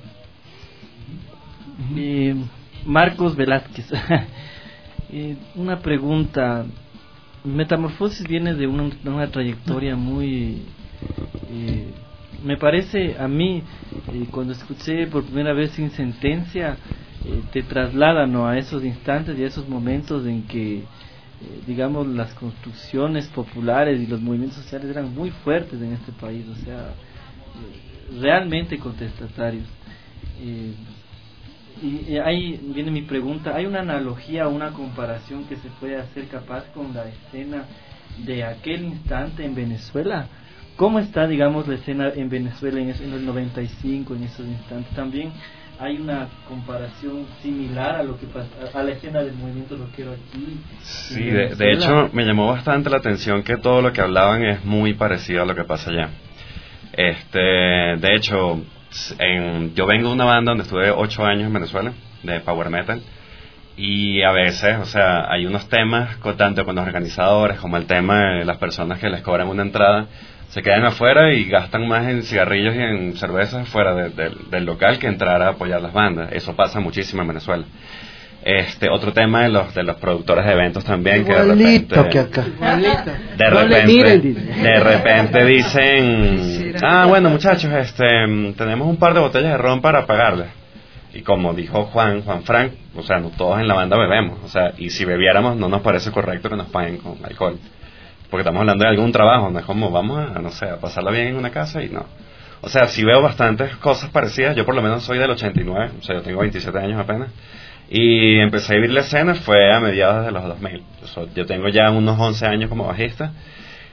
eh, Marcos Velázquez. eh, una pregunta. Metamorfosis viene de una, una trayectoria muy eh, me parece a mí, eh, cuando escuché por primera vez Sin Sentencia, eh, te traslada, ¿no?, a esos instantes y a esos momentos en que digamos las construcciones populares y los movimientos sociales eran muy fuertes en este país, o sea, realmente contestatarios. Eh, y, y ahí viene mi pregunta, ¿hay una analogía, una comparación que se puede hacer capaz con la escena de aquel instante en Venezuela? ¿Cómo está, digamos, la escena en Venezuela en, en el noventa y cinco, en esos instantes? También hay una comparación similar a lo que pasa, a la escena del movimiento rockero aquí. Sí, de, de hecho me llamó bastante la atención que todo lo que hablaban es muy parecido a lo que pasa allá. Este, de hecho, en, yo vengo de una banda donde estuve ocho años en Venezuela, de power metal, y a veces, o sea, hay unos temas, tanto con los organizadores como el tema de las personas que les cobran una entrada, se quedan afuera y gastan más en cigarrillos y en cervezas fuera de, de, del local que entrar a apoyar las bandas. Eso pasa muchísimo en Venezuela. Este otro tema de los de los productores de eventos también, que de repente que acá. de repente de repente dicen, ah, bueno, muchachos, este tenemos un par de botellas de ron para pagarles. Y como dijo Juan Juan Frank, o sea, no todos en la banda bebemos, o sea, y si bebiéramos no nos parece correcto que nos paguen con alcohol, porque estamos hablando de algún trabajo, no es como vamos a, no sé, a pasarla bien en una casa y no. O sea, sí veo bastantes cosas parecidas. Yo por lo menos soy del ochenta y nueve, o sea, yo tengo veintisiete años apenas, y empecé a vivir la escena fue a mediados de los dos mil. O sea, yo tengo ya unos once años como bajista,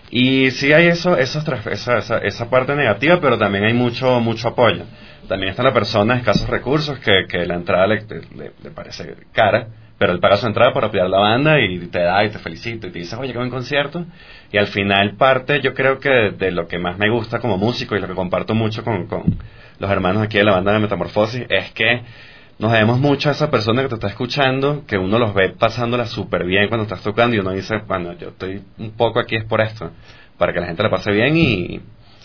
Y sí hay eso, eso esa, esa, esa parte negativa, pero también hay mucho mucho apoyo. También está la persona de escasos recursos que, que la entrada le, le, le parece cara, pero él paga su entrada para apoyar la banda y te da y te felicita y te dice, oye, qué buen concierto. Y al final parte, yo creo que de, de lo que más me gusta como músico y lo que comparto mucho con, con los hermanos aquí de la banda de Metamorfosis es que nos debemos mucho a esa persona que te está escuchando, que uno los ve pasándola súper bien cuando estás tocando y uno dice, bueno, yo estoy un poco aquí es por esto, para que la gente la pase bien. Y,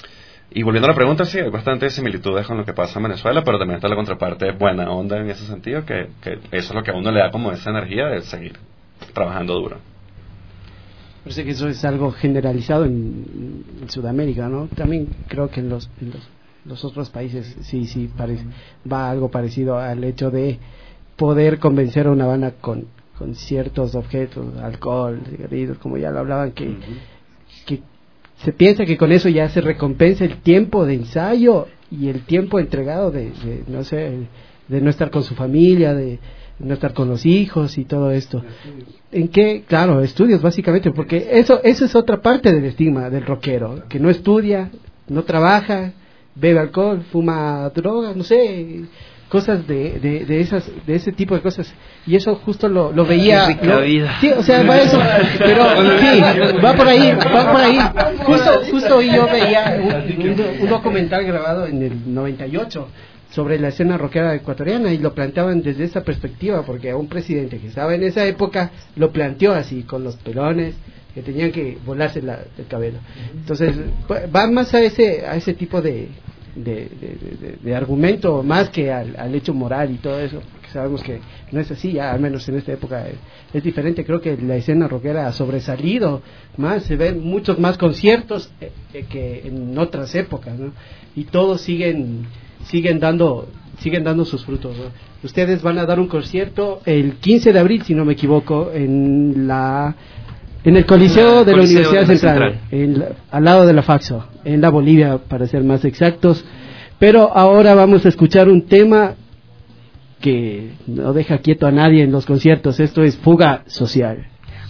y volviendo a la pregunta, sí, hay bastantes similitudes con lo que pasa en Venezuela, pero también está la contraparte buena onda en ese sentido, que, que eso es lo que a uno le da como esa energía de seguir trabajando duro. Parece que eso es algo generalizado en, en Sudamérica, ¿no? También creo que en los... En los los otros países sí sí parece, va algo parecido al hecho de poder convencer a una banda con, con ciertos objetos, alcohol, cigarrillos, como ya lo hablaban, que, uh-huh. que se piensa que con eso ya se recompensa el tiempo de ensayo y el tiempo entregado de, de no sé, de no estar con su familia, de no estar con los hijos y todo esto. ¿En qué? Claro, estudios básicamente, porque eso eso es otra parte del estigma del rockero, que no estudia, no trabaja, bebe alcohol, fuma droga, no sé, cosas de, de, de esas, de ese tipo de cosas. Y eso justo lo, lo veía. Qué rica lo, vida. Sí, o sea, va eso, pero sí, va por ahí, va por ahí. Justo, justo hoy yo veía un, un, un documental grabado en el noventa y ocho sobre la escena rockera ecuatoriana y lo planteaban desde esa perspectiva, porque un presidente que estaba en esa época lo planteó así, con los pelones, que tenían que volarse la, el cabello. Entonces va más a ese a ese tipo de de, de, de, de argumento, más que al, al hecho moral y todo eso, porque sabemos que no es así, ya al menos en esta época es, es diferente. Creo que la escena rockera ha sobresalido más, se ven muchos más conciertos eh, eh, que en otras épocas, ¿no? Y todos siguen siguen dando siguen dando sus frutos, ¿no? Ustedes van a dar un concierto el quince de abril, si no me equivoco, en la en el Coliseo de la Coliseo Universidad de la Central, en la, al lado de la Faxo, en la Bolivia, para ser más exactos. Pero ahora vamos a escuchar un tema que no deja quieto a nadie en los conciertos. Esto es Fuga Social.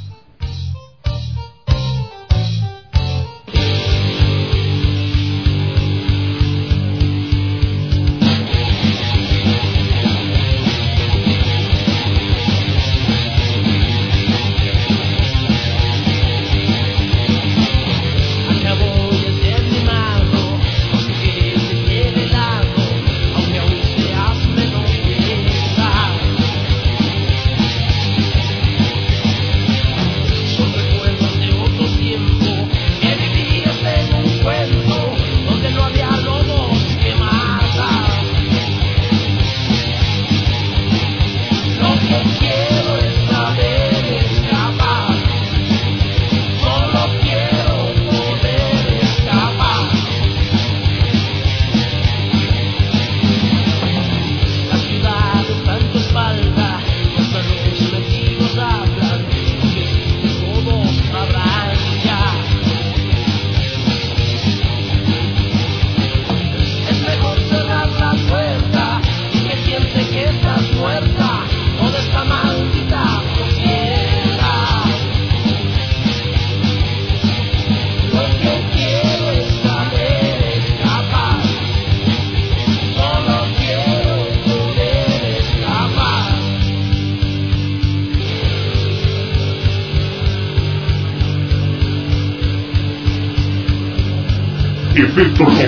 Efecto Rock.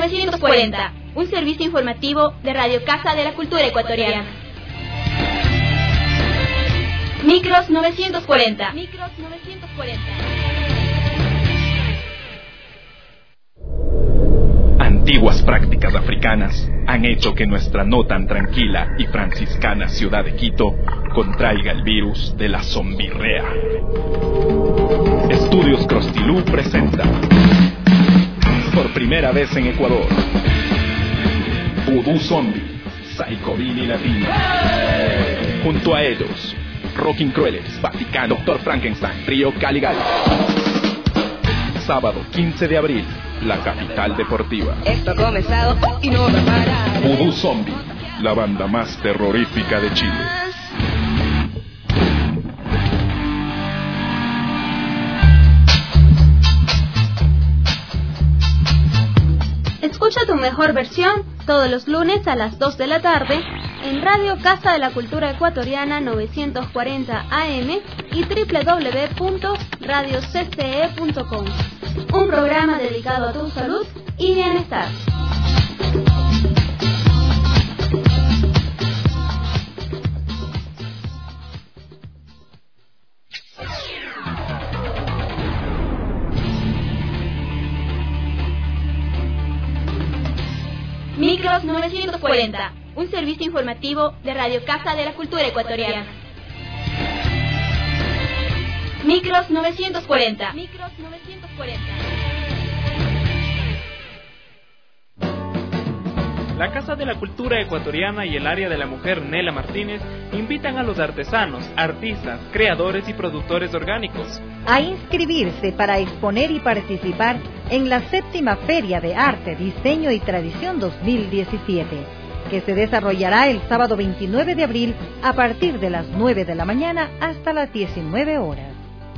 novecientos cuarenta, un servicio informativo de Radio Casa de la Cultura Ecuatoriana. Micros novecientos cuarenta. Micros novecientos cuarenta. Antiguas prácticas africanas han hecho que nuestra no tan tranquila y franciscana ciudad de Quito contraiga el virus de la zombirrea. Estudios Crostilú presenta, por primera vez en Ecuador, Vudú Zombie, Psychobilly Latino. Junto a ellos, Rocking Crueles, Vaticano, Doctor Frankenstein, Trío Caligali. Sábado quince de abril, la capital deportiva. Esto ha comenzado y no va a parar. Vudú Zombie, la banda más terrorífica de Chile. Escucha tu mejor versión todos los lunes a las dos de la tarde en Radio Casa de la Cultura Ecuatoriana novecientos cuarenta A M y doble u doble u doble u punto radio c c e punto com. Un programa dedicado a tu salud y bienestar. Micros novecientos cuarenta, un servicio informativo de Radio Casa de la Cultura Ecuatoriana. Micros novecientos cuarenta. Micros novecientos cuarenta. La Casa de la Cultura Ecuatoriana y el área de la mujer Nela Martínez invitan a los artesanos, artistas, creadores y productores orgánicos a inscribirse para exponer y participar en la séptima Feria de Arte, Diseño y Tradición dos mil diecisiete, que se desarrollará el sábado veintinueve de abril a partir de las nueve de la mañana hasta las diecinueve horas.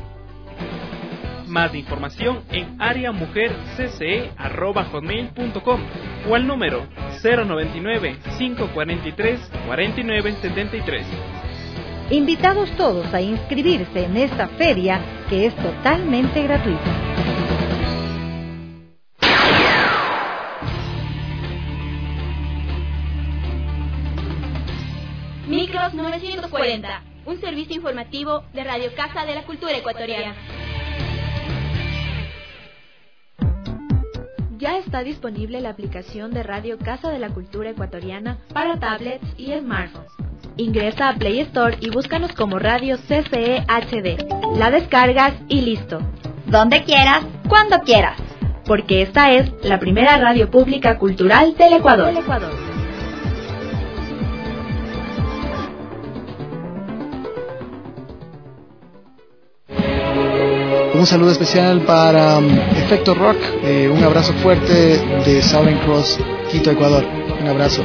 Más información en areamujercce arroba hotmail punto com o al número cero noventa y nueve, cinco cuarenta y tres, cuarenta y nueve setenta y tres. Invitados todos a inscribirse en esta feria que es totalmente gratuita. Micros novecientos cuarenta, un servicio informativo de Radio Casa de la Cultura Ecuatoriana. Ya está disponible la aplicación de Radio Casa de la Cultura Ecuatoriana para tablets y smartphones. Ingresa a Play Store y búscanos como Radio C C E H D. La descargas y listo. Donde quieras, cuando quieras. Porque esta es la primera radio pública cultural del Ecuador. Del Ecuador. Un saludo especial para um, Efecto Rock, eh, un abrazo fuerte de Southern Cross, Quito, Ecuador. Un abrazo.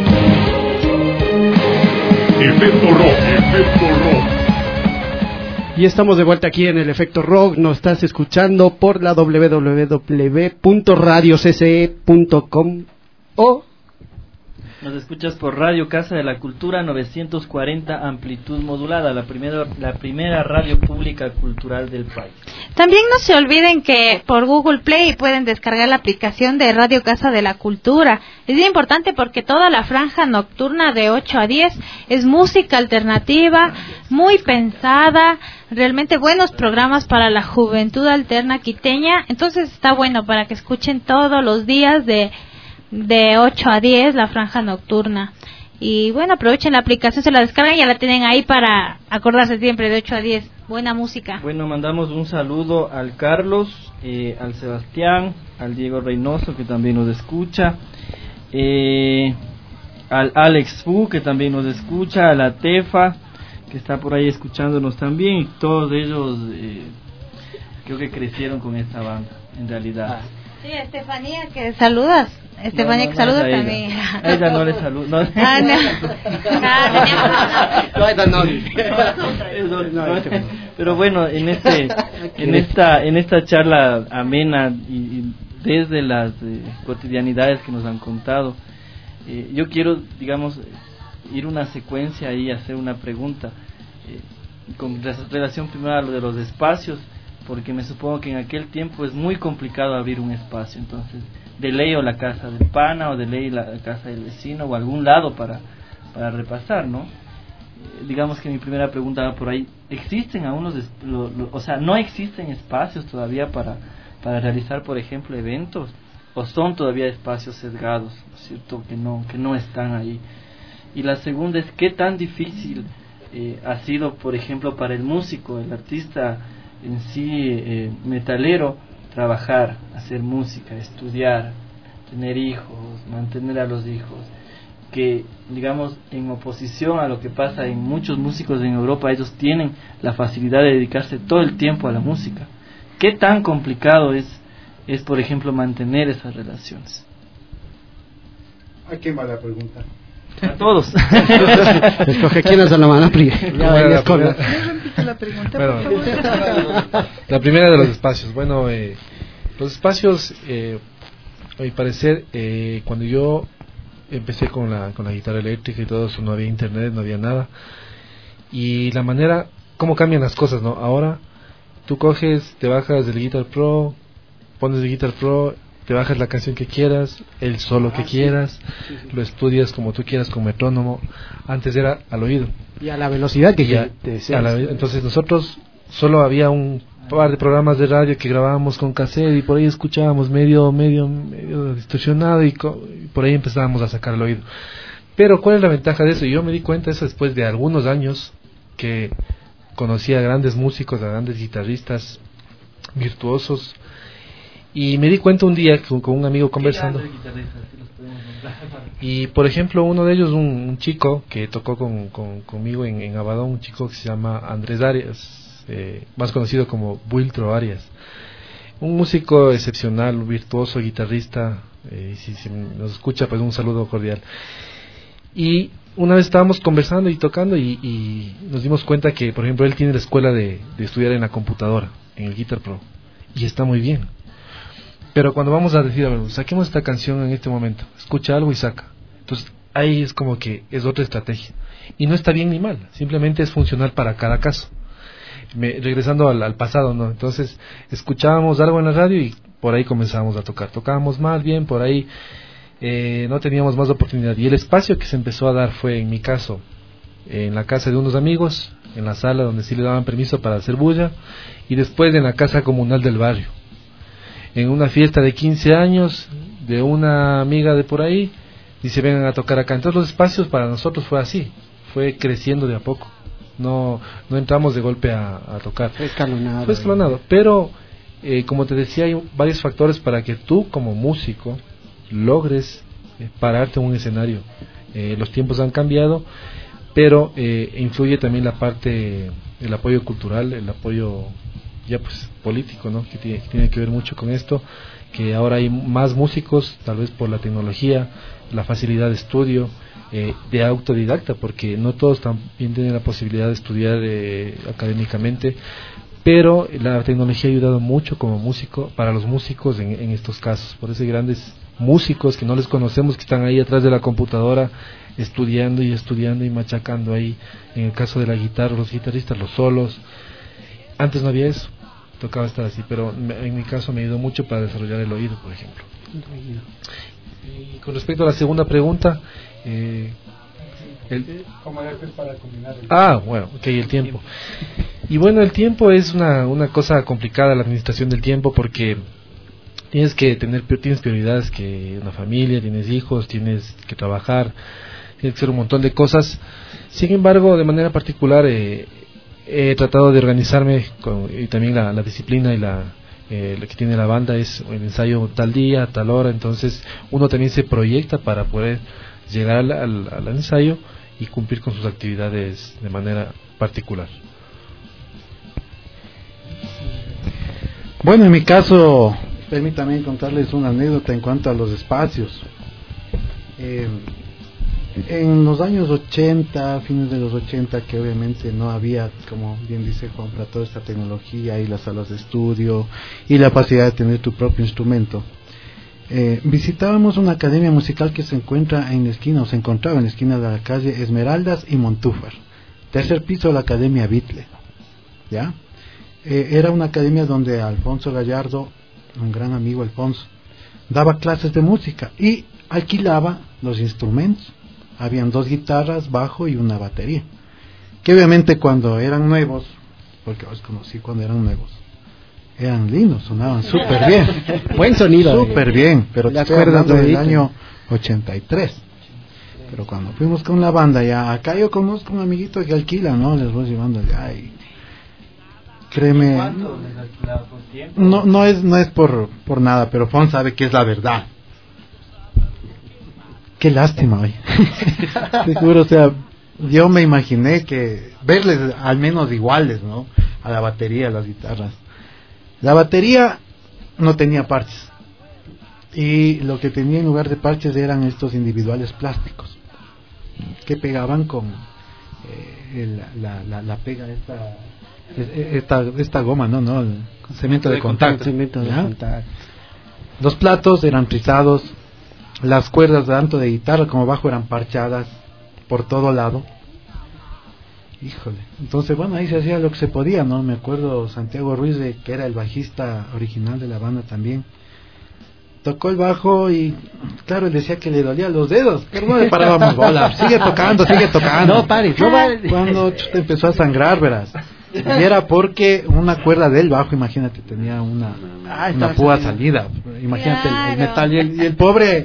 Efecto Rock, Efecto Rock. Y estamos de vuelta aquí en el Efecto Rock. Nos estás escuchando por la doble u doble u doble u punto radio c c e punto com o nos escuchas por Radio Casa de la Cultura novecientos cuarenta amplitud modulada, la primera, la primera radio pública cultural del país. También no se olviden que por Google Play pueden descargar la aplicación de Radio Casa de la Cultura. Es bien importante porque toda la franja nocturna de ocho a diez es música alternativa, muy pensada, realmente buenos programas para la juventud alterna quiteña. Entonces está bueno para que escuchen todos los días de de ocho a diez la franja nocturna. Y bueno, aprovechen la aplicación, se la descargan y ya la tienen ahí para acordarse siempre de ocho a diez. Buena música. Bueno, mandamos un saludo al Carlos, eh, al Sebastián, al Diego Reynoso, que también nos escucha, eh, al Alex Fu, que también nos escucha, a la Tefa, que está por ahí escuchándonos también, y todos ellos eh, creo que crecieron con esta banda, en realidad. Ah. Sí, Estefanía, que saludas. Estefanía, no, no, que saluda no también. A ella no le saluda. No. Ah, no. Ah, no, no. Pero bueno, en este, en esta, en esta charla amena y, y desde las eh, cotidianidades que nos han contado, eh, yo quiero, digamos, ir una secuencia y hacer una pregunta eh, con relación primero a lo de los espacios, porque me supongo que en aquel tiempo es muy complicado abrir un espacio, entonces de ley o la casa del pana o de ley la casa del vecino o algún lado para, para repasar, ¿no? Eh, digamos que mi primera pregunta va por ahí. ¿Existen aún los, lo, lo, o sea, no existen espacios todavía para, para realizar, por ejemplo, eventos? ¿O son todavía espacios sesgados, ¿no es cierto?, que no, que no están ahí? Y la segunda es, ¿qué tan difícil eh, ha sido, por ejemplo, para el músico, el artista en sí, eh, metalero, trabajar, hacer música, estudiar, tener hijos, mantener a los hijos, que, digamos, en oposición a lo que pasa en muchos músicos en Europa, ellos tienen la facilidad de dedicarse todo el tiempo a la música? ¿Qué tan complicado es, es por ejemplo, mantener esas relaciones? ¿A quién va la pregunta? A todos. Escoge quién es la mano primero. La, la, pregunta, bueno, la primera de los espacios. Bueno, eh, los espacios, eh, a mi parecer, eh, cuando yo empecé con la, con la guitarra eléctrica y todo eso, no había internet, no había nada. Y la manera, cómo cambian las cosas, ¿no? Ahora, tú coges, te bajas del Guitar Pro, pones el Guitar Pro, te bajas la canción que quieras, el solo que ah, quieras, sí. Sí, sí. Lo estudias como tú quieras con metrónomo. Antes era al oído y a la velocidad que ya te deseas. La, entonces nosotros solo había un par de programas de radio que grabábamos con cassette y por ahí escuchábamos medio medio medio distorsionado y, co- y por ahí empezábamos a sacar el oído. Pero ¿cuál es la ventaja de eso? Yo me di cuenta de eso después de algunos años que conocí a grandes músicos, a grandes guitarristas virtuosos. Y me di cuenta un día con, con un amigo conversando. Y por ejemplo, uno de ellos, un, un chico que tocó con, con, conmigo en, en Abadón, un chico que se llama Andrés Arias, eh, más conocido como Builtro Arias. Un músico excepcional, un virtuoso guitarrista. Eh, y si, si nos escucha, pues un saludo cordial. Y una vez estábamos conversando y tocando, y, y nos dimos cuenta que, por ejemplo, él tiene la escuela de, de estudiar en la computadora, en el Guitar Pro, y está muy bien. Pero cuando vamos a decir, a ver, saquemos esta canción en este momento, escucha algo y saca. Entonces ahí es como que es otra estrategia. Y no está bien ni mal, simplemente es funcional para cada caso. Me, regresando al, al pasado, ¿no? Entonces escuchábamos algo en la radio y por ahí comenzábamos a tocar. Tocábamos más bien, por ahí eh, no teníamos más oportunidad. Y el espacio que se empezó a dar fue, en mi caso, en la casa de unos amigos, en la sala donde sí le daban permiso para hacer bulla, y después en la casa comunal del barrio. En una fiesta de quince años de una amiga de por ahí, dice, vengan a tocar acá. Entonces los espacios para nosotros fue así, fue creciendo de a poco. No no entramos de golpe a, a tocar. Fue escalonado. Fue escalonado, pero eh, como te decía, hay varios factores para que tú como músico logres eh, pararte en un escenario. Eh, los tiempos han cambiado, pero eh, influye también la parte, el apoyo cultural, el apoyo ya pues político, ¿no? Que tiene, que tiene que ver mucho con esto, que ahora hay más músicos, tal vez por la tecnología, la facilidad de estudio, eh, de autodidacta, porque no todos también tienen la posibilidad de estudiar eh, académicamente, pero la tecnología ha ayudado mucho como músico, para los músicos en, en estos casos. Por eso hay grandes músicos que no les conocemos, que están ahí atrás de la computadora estudiando y estudiando y machacando ahí. En el caso de la guitarra, los guitarristas, los solos. Antes no había eso, tocaba estar así, pero en mi caso me ayudó mucho para desarrollar el oído, por ejemplo. Y con respecto a la segunda pregunta, eh, el, ¿cómo haces para combinar el ah, bueno, ok, el tiempo. Y bueno, el tiempo es una, una cosa complicada, la administración del tiempo, porque tienes que tener tienes prioridades, que una familia, tienes hijos, tienes que trabajar, tienes que hacer un montón de cosas. Sin embargo, de manera particular, eh, he tratado de organizarme con, y también la, la disciplina y la, eh, lo que tiene la banda es el ensayo tal día, tal hora. Entonces uno también se proyecta para poder llegar al, al, al ensayo y cumplir con sus actividades de manera particular. Bueno, en mi caso, permítanme contarles una anécdota en cuanto a los espacios. Eh, En los años ochenta, fines de los ochenta, que obviamente no había, como bien dice Juan, para toda esta tecnología y las salas de estudio y la capacidad de tener tu propio instrumento, eh, visitábamos una academia musical que se encuentra en la esquina, o se encontraba en la esquina de la calle Esmeraldas y Montúfar, tercer piso de la Academia Bitle, ¿ya? Eh, era una academia donde Alfonso Gallardo, un gran amigo Alfonso, daba clases de música y alquilaba los instrumentos. Habían dos guitarras, bajo y una batería, que obviamente cuando eran nuevos, porque los conocí cuando eran nuevos, eran lindos, sonaban súper bien. Buen sonido. Súper bien, pero te estoy hablando del año ochenta y tres. Pero cuando fuimos con la banda ya, acá yo conozco un amiguito que alquila, ¿no? Les voy llevando allá y... Créeme, no, no es, no es por, por nada, pero Fon sabe que es la verdad. Qué lástima hoy. Seguro, o sea, yo me imaginé que verles al menos iguales, ¿no? A la batería, a las guitarras. La batería no tenía parches. Y lo que tenía en lugar de parches eran estos individuales plásticos que pegaban con eh, el, la, la, la pega esta, esta esta goma, no, no, el cemento de contacto. Cemento de contacto. Los platos eran rizados, las cuerdas tanto de guitarra como bajo eran parchadas por todo lado. Híjole, entonces bueno, ahí se hacía lo que se podía, ¿no? Me acuerdo Santiago Ruiz, de, que era el bajista original de la banda también, tocó el bajo y claro, él decía que le dolían los dedos, pero no le parábamos bola, sigue tocando, sigue tocando. No pares, no pares. Cuando chuta, empezó a sangrar, verás. Y era porque una cuerda del bajo, imagínate, tenía una, ah, una púa salida. Imagínate claro. el, el metal y el, y el pobre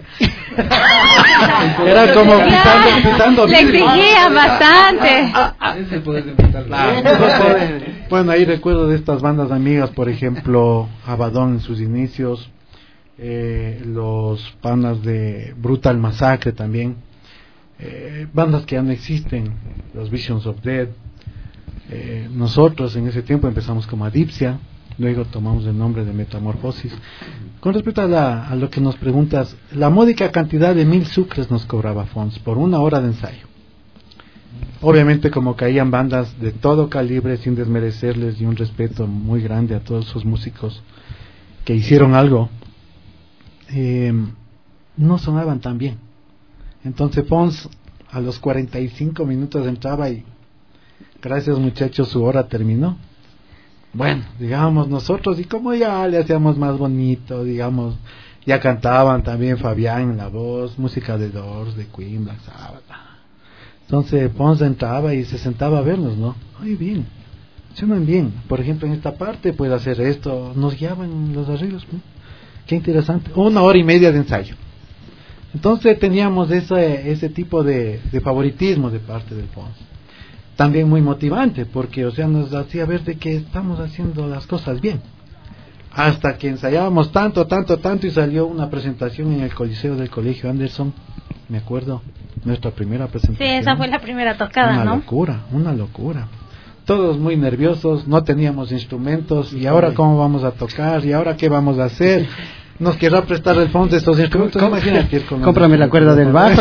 era como claro. pisando, pisando le exigía bastante. Ese poder de metal. Claro. Bueno, ahí recuerdo de estas bandas amigas, por ejemplo, Abaddon en sus inicios, eh, los panas de Brutal Massacre también, eh, bandas que ya no existen, los Visions of Death. Eh, nosotros en ese tiempo empezamos como Adipsia, luego tomamos el nombre de Metamorfosis. Con respecto a, la, a lo que nos preguntas, la módica cantidad de mil sucres nos cobraba Fons por una hora de ensayo. Obviamente, como caían bandas de todo calibre, sin desmerecerles, y un respeto muy grande a todos esos músicos que hicieron algo, eh, no sonaban tan bien. Entonces Fons a los cuarenta y cinco minutos entraba y gracias muchachos, su hora terminó. Bueno, digamos nosotros, y como ya le hacíamos más bonito, digamos, ya cantaban también Fabián en la voz, música de Doors, de Queen, Black Sabbath. Entonces Pons entraba y se sentaba a vernos, ¿no? Oye, bien, suenan bien. Por ejemplo, en esta parte puede hacer esto, nos guiaban los arreglos, ¿no? Qué interesante. Una hora y media de ensayo. Entonces teníamos ese, ese tipo de, de favoritismo de parte del Pons. También muy motivante, porque o sea nos hacía ver de que estamos haciendo las cosas bien, hasta que ensayábamos tanto, tanto, tanto y salió una presentación en el Coliseo del Colegio Anderson, me acuerdo, nuestra primera presentación. Sí, esa fue la primera tocada, una ¿no? Una locura, una locura. Todos muy nerviosos, no teníamos instrumentos, y ahora cómo vamos a tocar, y ahora qué vamos a hacer. Nos querrá prestar el fondo de estos instrumentos. Imagínate, con cómprame la cuerda del bajo.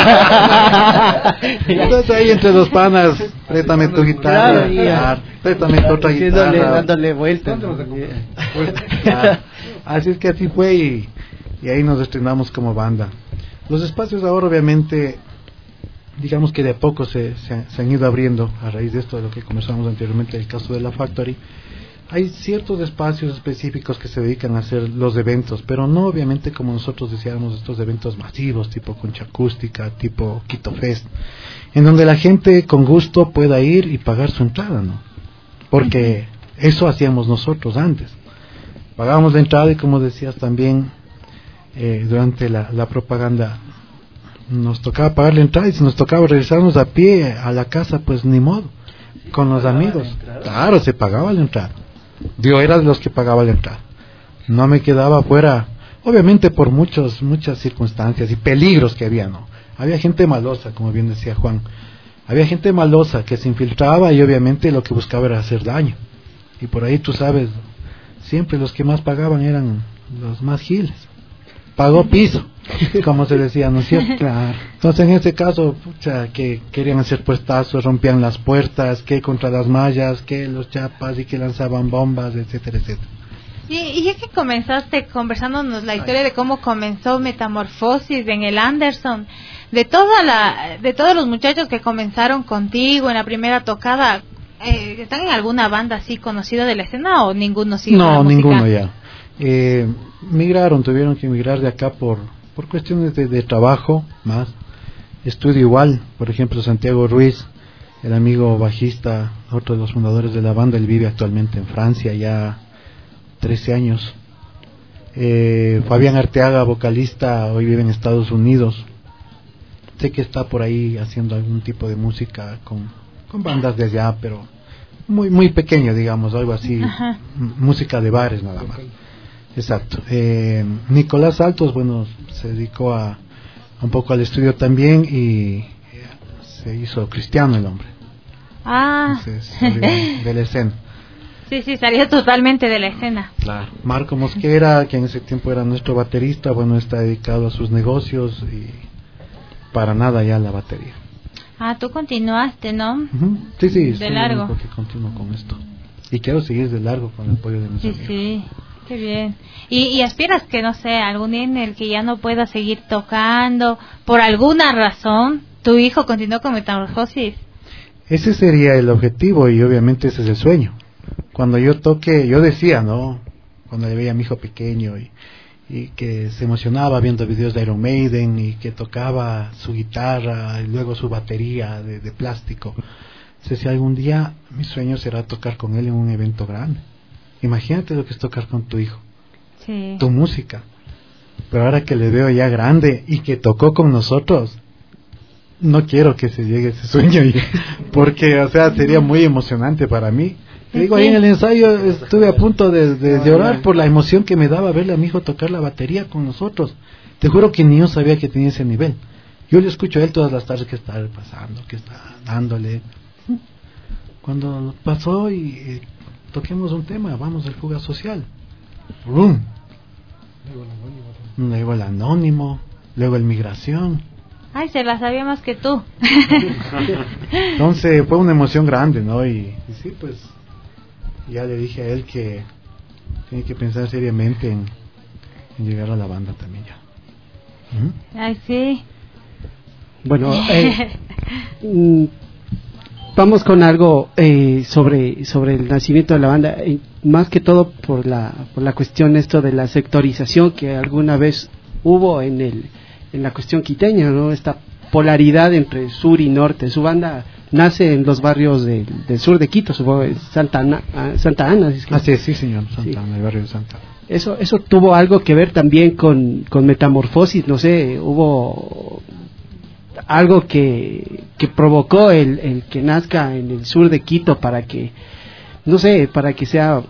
Entonces ahí entre dos panas, préstame tu guitarra, claro, préstame tu otra guitarra, dándole vueltas. Claro. Así es que así fue y, y ahí nos estrenamos como banda. Los espacios ahora obviamente, digamos que de a poco se, se, se han ido abriendo a raíz de esto de lo que conversamos anteriormente, el caso de la Factory. Hay ciertos espacios específicos que se dedican a hacer los eventos, pero no obviamente como nosotros decíamos, estos eventos masivos, tipo Concha Acústica, tipo Quito Fest, en donde la gente con gusto pueda ir y pagar su entrada, ¿no? Porque eso hacíamos nosotros antes. Pagábamos la entrada y, como decías también, eh, durante la, la propaganda, nos tocaba pagar la entrada, y si nos tocaba regresarnos a pie a la casa, pues ni modo, con los amigos. Claro, se pagaba la entrada. Yo era de los que pagaba la entrada, no me quedaba fuera, obviamente por muchos, muchas circunstancias y peligros que había, ¿no? Había gente malosa, como bien decía Juan, había gente malosa que se infiltraba y obviamente lo que buscaba era hacer daño, y por ahí tú sabes, siempre los que más pagaban eran los más giles. Pagó piso, como se decía, ¿no es cierto? Claro. Entonces en ese caso, pucha, que querían hacer puestazos, rompían las puertas, que contra las mallas, que los chapas y que lanzaban bombas, etcétera, etcétera. Y, y ya que comenzaste conversándonos la historia de cómo comenzó Metamorfosis en el Anderson, de toda la, de todos los muchachos que comenzaron contigo en la primera tocada, eh, ¿están en alguna banda así conocida de la escena o ninguno sigue? No, ninguno ya. Eh, migraron, tuvieron que emigrar de acá por, por cuestiones de, de trabajo más. Estudio igual, por ejemplo, Santiago Ruiz, el amigo bajista, otro de los fundadores de la banda, él vive actualmente en Francia, ya trece años. Eh, Fabián Arteaga, vocalista, hoy vive en Estados Unidos. Sé que está por ahí haciendo algún tipo de música con, con bandas de allá, pero muy muy pequeño, digamos, algo así, m- música de bares nada más. Exacto. Eh, Nicolás Altos, bueno, se dedicó a, a un poco al estudio también y se hizo cristiano el hombre. Ah. Entonces, salió de la escena. Sí, sí, salió totalmente de la escena. Claro. Marco Mosquera, que en ese tiempo era nuestro baterista, bueno, está dedicado a sus negocios y para nada ya la batería. Ah, tú continuaste, ¿no? Uh-huh. Sí, sí, de largo. Porque continúo con esto. Y quiero seguir de largo con el apoyo de mis sí, amigos. Sí, qué bien. ¿Y, y aspiras que, no sé, algún día en el que ya no puedas seguir tocando, por alguna razón, tu hijo continuó con Metamorfosis? Ese sería el objetivo y obviamente ese es el sueño. Cuando yo toque, yo decía, ¿no? Cuando le veía a mi hijo pequeño y, y que se emocionaba viendo videos de Iron Maiden y que tocaba su guitarra y luego su batería de, de plástico. Sé si algún día mi sueño será tocar con él en un evento grande. Imagínate lo que es tocar con tu hijo. Sí. Tu música. Pero ahora que le veo ya grande y que tocó con nosotros, no quiero que se llegue ese sueño y, porque, o sea, sería muy emocionante para mí. Te digo, ahí en el ensayo estuve a punto de, de llorar por la emoción que me daba verle a mi hijo tocar la batería con nosotros. Te juro que ni yo sabía que tenía ese nivel. Yo le escucho a él todas las tardes que está pasando, que está dándole. Cuando pasó y eh, toquemos un tema, vamos al Fuga Social. ¡Rum! Luego el Anónimo, luego el Migración. Ay, se la sabía más que tú. Entonces fue una emoción grande, ¿no? Y, y sí, pues ya le dije a él que tiene que pensar seriamente en, en llegar a la banda también ya. ¿Mm? Ay, sí. Bueno, eh, mm, vamos con algo eh, sobre sobre el nacimiento de la banda, eh, más que todo por la por la cuestión esto de la sectorización que alguna vez hubo en el en la cuestión quiteña, ¿no? Esta polaridad entre sur y norte. Su banda nace en los barrios de, del sur de Quito, supongo, Santa Ana, Santa Ana. ¿Es que? Ah, sí, sí, señor, Santa sí. Ana, el barrio de Santa Ana. Eso, eso tuvo algo que ver también con, con Metamorfosis, no sé, hubo algo que, que provocó el, el que nazca en el sur de Quito para que, no sé, para que sea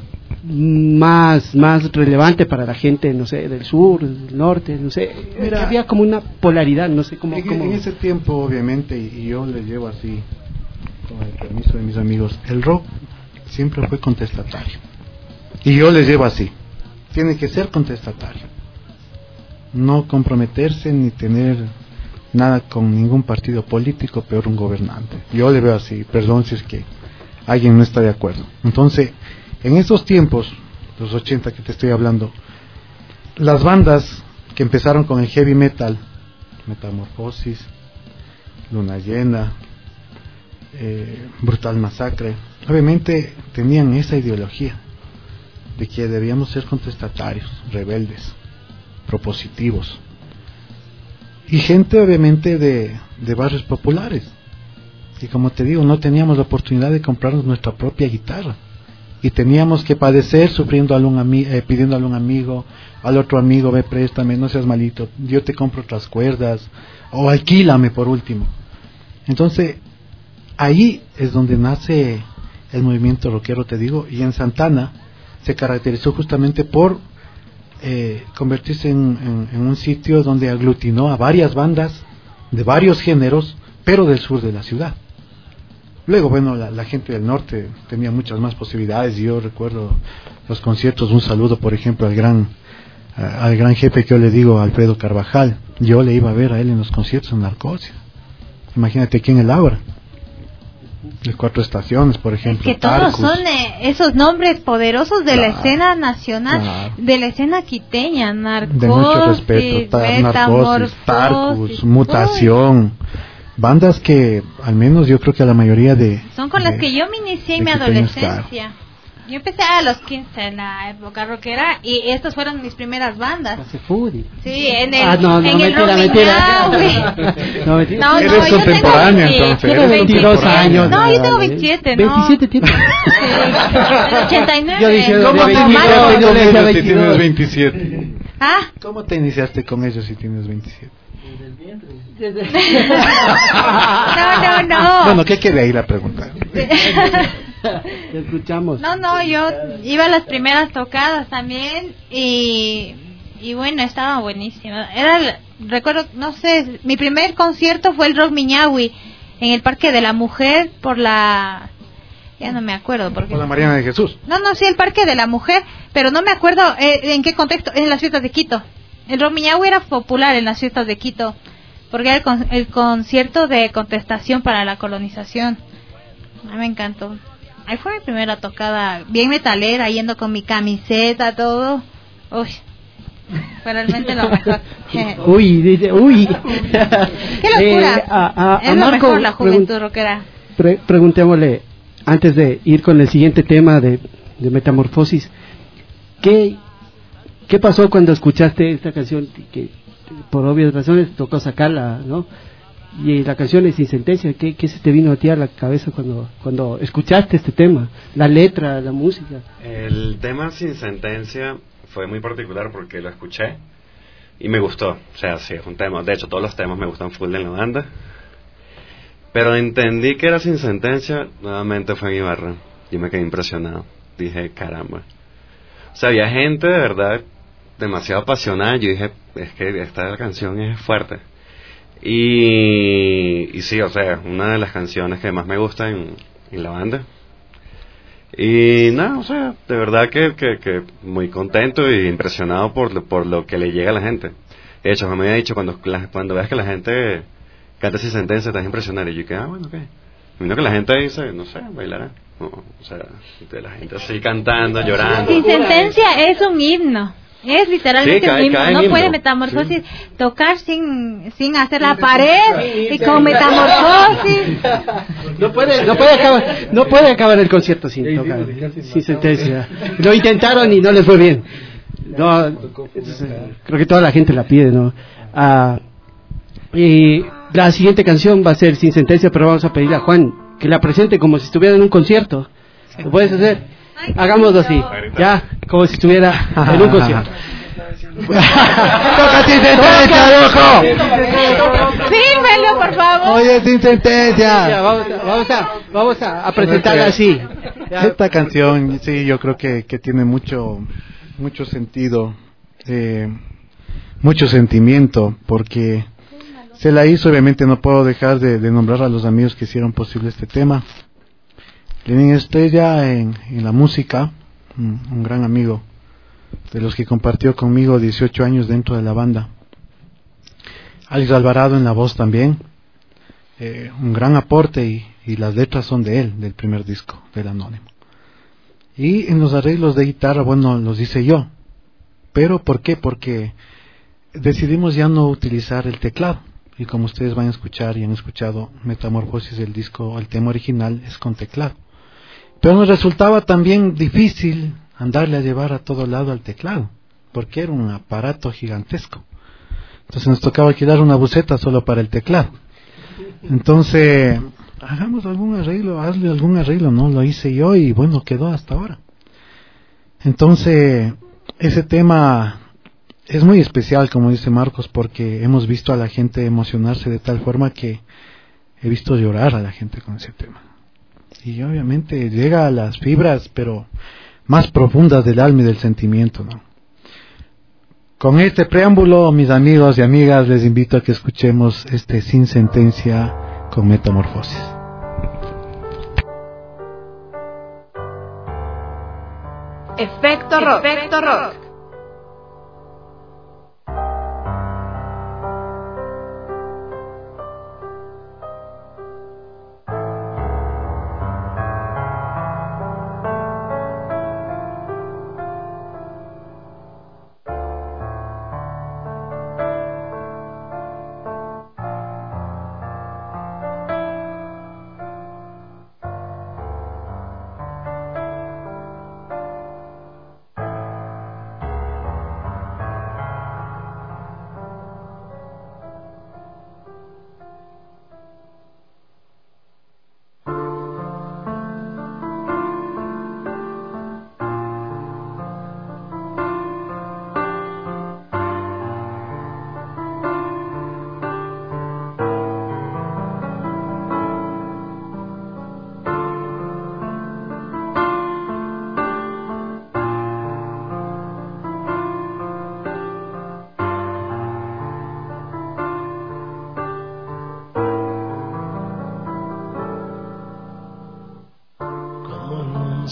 más más relevante para la gente, no sé, del sur, del norte, no sé. Mira, había como una polaridad, no sé cómo. En, cómo... en ese tiempo, obviamente, y yo le llevo así, con el permiso de mis amigos, el rock siempre fue contestatario. Y yo le llevo así. Tiene que ser contestatario. No comprometerse ni tener nada con ningún partido político, peor un gobernante. Yo le veo así, perdón si es que alguien no está de acuerdo. Entonces, en esos tiempos, los ochenta que te estoy hablando, las bandas que empezaron con el heavy metal, Metamorfosis, Luna Llena, eh, Brutal Masacre, obviamente tenían esa ideología de que debíamos ser contestatarios, rebeldes, propositivos, y gente obviamente de, de barrios populares, y como te digo, no teníamos la oportunidad de comprarnos nuestra propia guitarra y teníamos que padecer sufriendo a un ami- eh, pidiéndole a un amigo, al otro amigo, ve, préstame, no seas malito, yo te compro otras cuerdas, o alquílame por último. Entonces ahí es donde nace el movimiento rockero, te digo, y en Santana se caracterizó justamente por eh, convertirse en, en, en un sitio donde aglutinó a varias bandas de varios géneros, pero del sur de la ciudad. Luego, bueno, la, la gente del norte tenía muchas más posibilidades. Yo recuerdo los conciertos, un saludo, por ejemplo, al gran a, al gran jefe que yo le digo, Alfredo Carvajal. Yo le iba a ver a él en los conciertos en Narcosia. Imagínate aquí en el Ágora. De Cuatro Estaciones, por ejemplo. Es que todos Tarcus. Son eh, esos nombres poderosos de claro, la escena nacional, claro. De la escena quiteña. Narcosis, de mucho respeto, tar, Narcosis, Tarcus, Mutación. Uy. Bandas que, al menos yo creo que a la mayoría de... Son con las de, que yo me inicié en mi adolescencia. Yo empecé a los quince en la época rockera y estas fueron mis primeras bandas. Hace foodie. Sí, en el, ah, no, no, en mentira, el mentira. no, mentira. No, no, eres contemporánea entonces. Tienes veintidós años. No, yo tengo veintisiete, ¿no? veintisiete tienes. Sí. ochenta y nueve. Yo dije, ¿cómo te iniciaste con ellos si tienes veintisiete? ¿Ah? ¿Cómo te iniciaste con ellos si tienes veintisiete? No, no, no. Bueno, ¿qué quiere ahí la pregunta? Te escuchamos. No, no, yo iba a las primeras tocadas también y, y bueno, estaba buenísima. Era, recuerdo, no sé, mi primer concierto fue el Rock Miñahui en el Parque de la Mujer por la... Ya no me acuerdo. Porque... Por la Mariana de Jesús. No, no, sí, el Parque de la Mujer, pero no me acuerdo eh, en qué contexto, en las fiestas de Quito. El Rock Miñahui era popular en las fiestas de Quito, porque era el, con, el concierto de contestación para la colonización. A mí me encantó. Ahí fue mi primera tocada, bien metalera, yendo con mi camiseta, todo. Uy, fue realmente lo mejor. Uy, dice, uy. Qué locura. Eh, a, a, es a lo Marco, mejor la juventud rockera. Pre preguntémosle, antes de ir con el siguiente tema de, de Metamorfosis, ¿qué, ¿qué pasó cuando escuchaste esta canción? Que por obvias razones tocó sacarla, ¿no? Y la canción es Sin Sentencia. ¿Qué, ¿Qué se te vino a ti a la cabeza cuando, cuando escuchaste este tema? La letra, la música. El tema Sin Sentencia fue muy particular porque lo escuché y me gustó. O sea, sí, es un tema. De hecho, todos los temas me gustan full en la banda. Pero entendí que era Sin Sentencia, nuevamente fue en Ibarra. Yo me quedé impresionado. Dije, caramba. O sea, había gente de verdad demasiado apasionada. Yo dije, es que esta canción es fuerte. Y, y sí, o sea, una de las canciones que más me gusta en, en la banda. Y nada, o sea, de verdad que, que, que muy contento y impresionado por lo, por lo que le llega a la gente. De hecho, me había dicho, cuando, la, cuando veas que la gente canta Sin Sentencia, estás impresionado. Y yo que, ah, bueno, ok. Menos que la gente dice, no sé, bailará. No, o sea, de la gente así cantando, llorando. Sin Sentencia es un himno. Es literalmente sí, cae, un himno. cae No himno. puede Metamorfosis sí. tocar sin sin hacer la pared y con Metamorfosis. No puede, no puede acabar, no puede acabar el concierto sin tocar, Sin Sentencia. Lo intentaron y no les fue bien. No, creo que toda la gente la pide, ¿no? Ah, y la siguiente canción va a ser Sin Sentencia, pero vamos a pedirle a Juan que la presente como si estuviera en un concierto. ¿Lo puedes hacer? Hagámoslo así, ya, como si estuviera en un concierto. ¡Toca Sin Sentencia, loco! ¡Fírmelo, por favor! Oye, Sin Sentencia. Ya, vamos, a, vamos, a, vamos a, a presentarla así. Ya. Esta canción, sí, yo creo que, que tiene mucho, mucho sentido, eh, mucho sentimiento, porque se la hizo, obviamente no puedo dejar de, de nombrar a los amigos que hicieron posible este tema. Lenin Estrella en, en la música, un, un gran amigo de los que compartió conmigo dieciocho años dentro de la banda. Alex Alvarado en la voz también, eh, un gran aporte y, y las letras son de él, del primer disco, del Anónimo. Y en los arreglos de guitarra, bueno, los hice yo. ¿Pero por qué? Porque decidimos ya no utilizar el teclado. Y como ustedes van a escuchar y han escuchado Metamorfosis, el disco, el tema original es con teclado. Pero nos resultaba también difícil andarle a llevar a todo lado al teclado, porque era un aparato gigantesco. Entonces nos tocaba alquilar una buceta solo para el teclado. Entonces, hagamos algún arreglo, hazle algún arreglo, ¿no? Lo hice yo y bueno, quedó hasta ahora. Entonces, ese tema es muy especial, como dice Marcos, porque hemos visto a la gente emocionarse de tal forma que he visto llorar a la gente con ese tema. Y obviamente llega a las fibras, pero más profundas del alma y del sentimiento, ¿no? Con este preámbulo, mis amigos y amigas, les invito a que escuchemos este Sin Sentencia con Metamorfosis. Efecto Rock. Efecto Rock.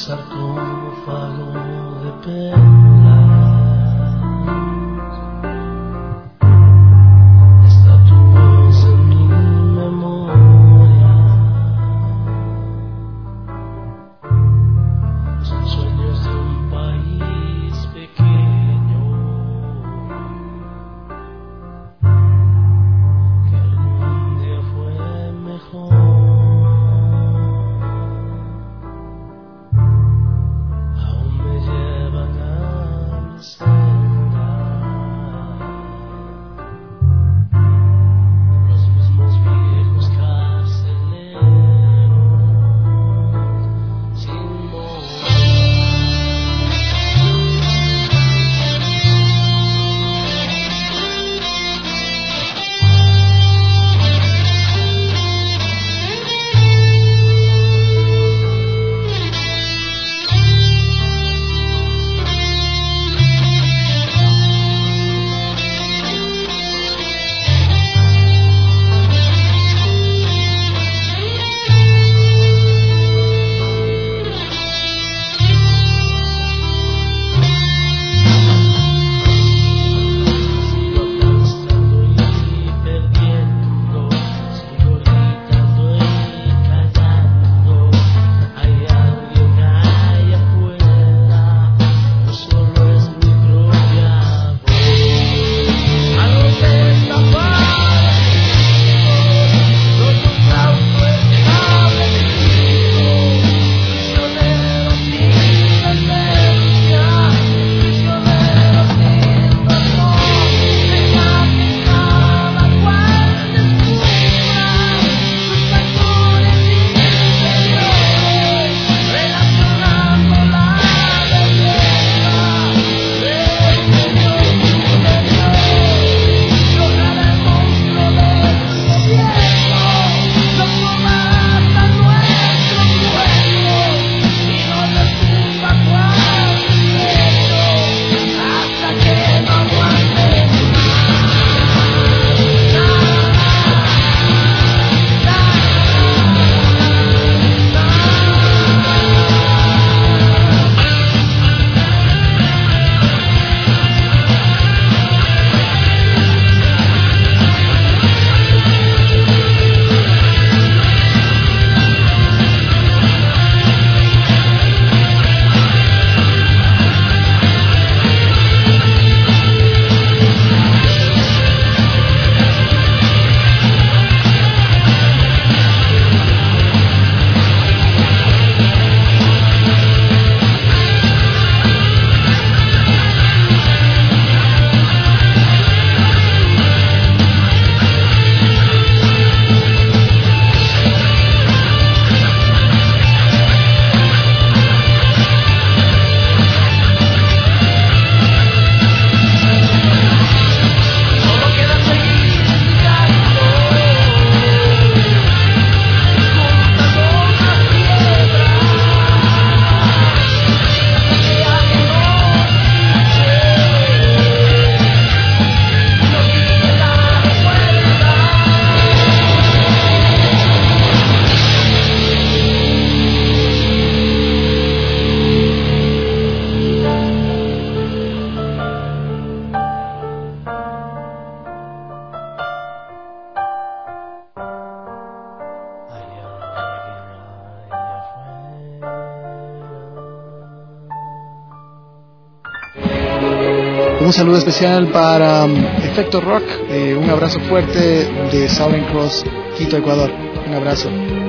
besar como falo de perlas. Está tu voz en mi memoria. Son sueños de un país pequeño que algún día fue mejor. Un saludo especial para um, Efecto Rock, eh, un abrazo fuerte de Southern Cross, Quito, Ecuador. Un abrazo.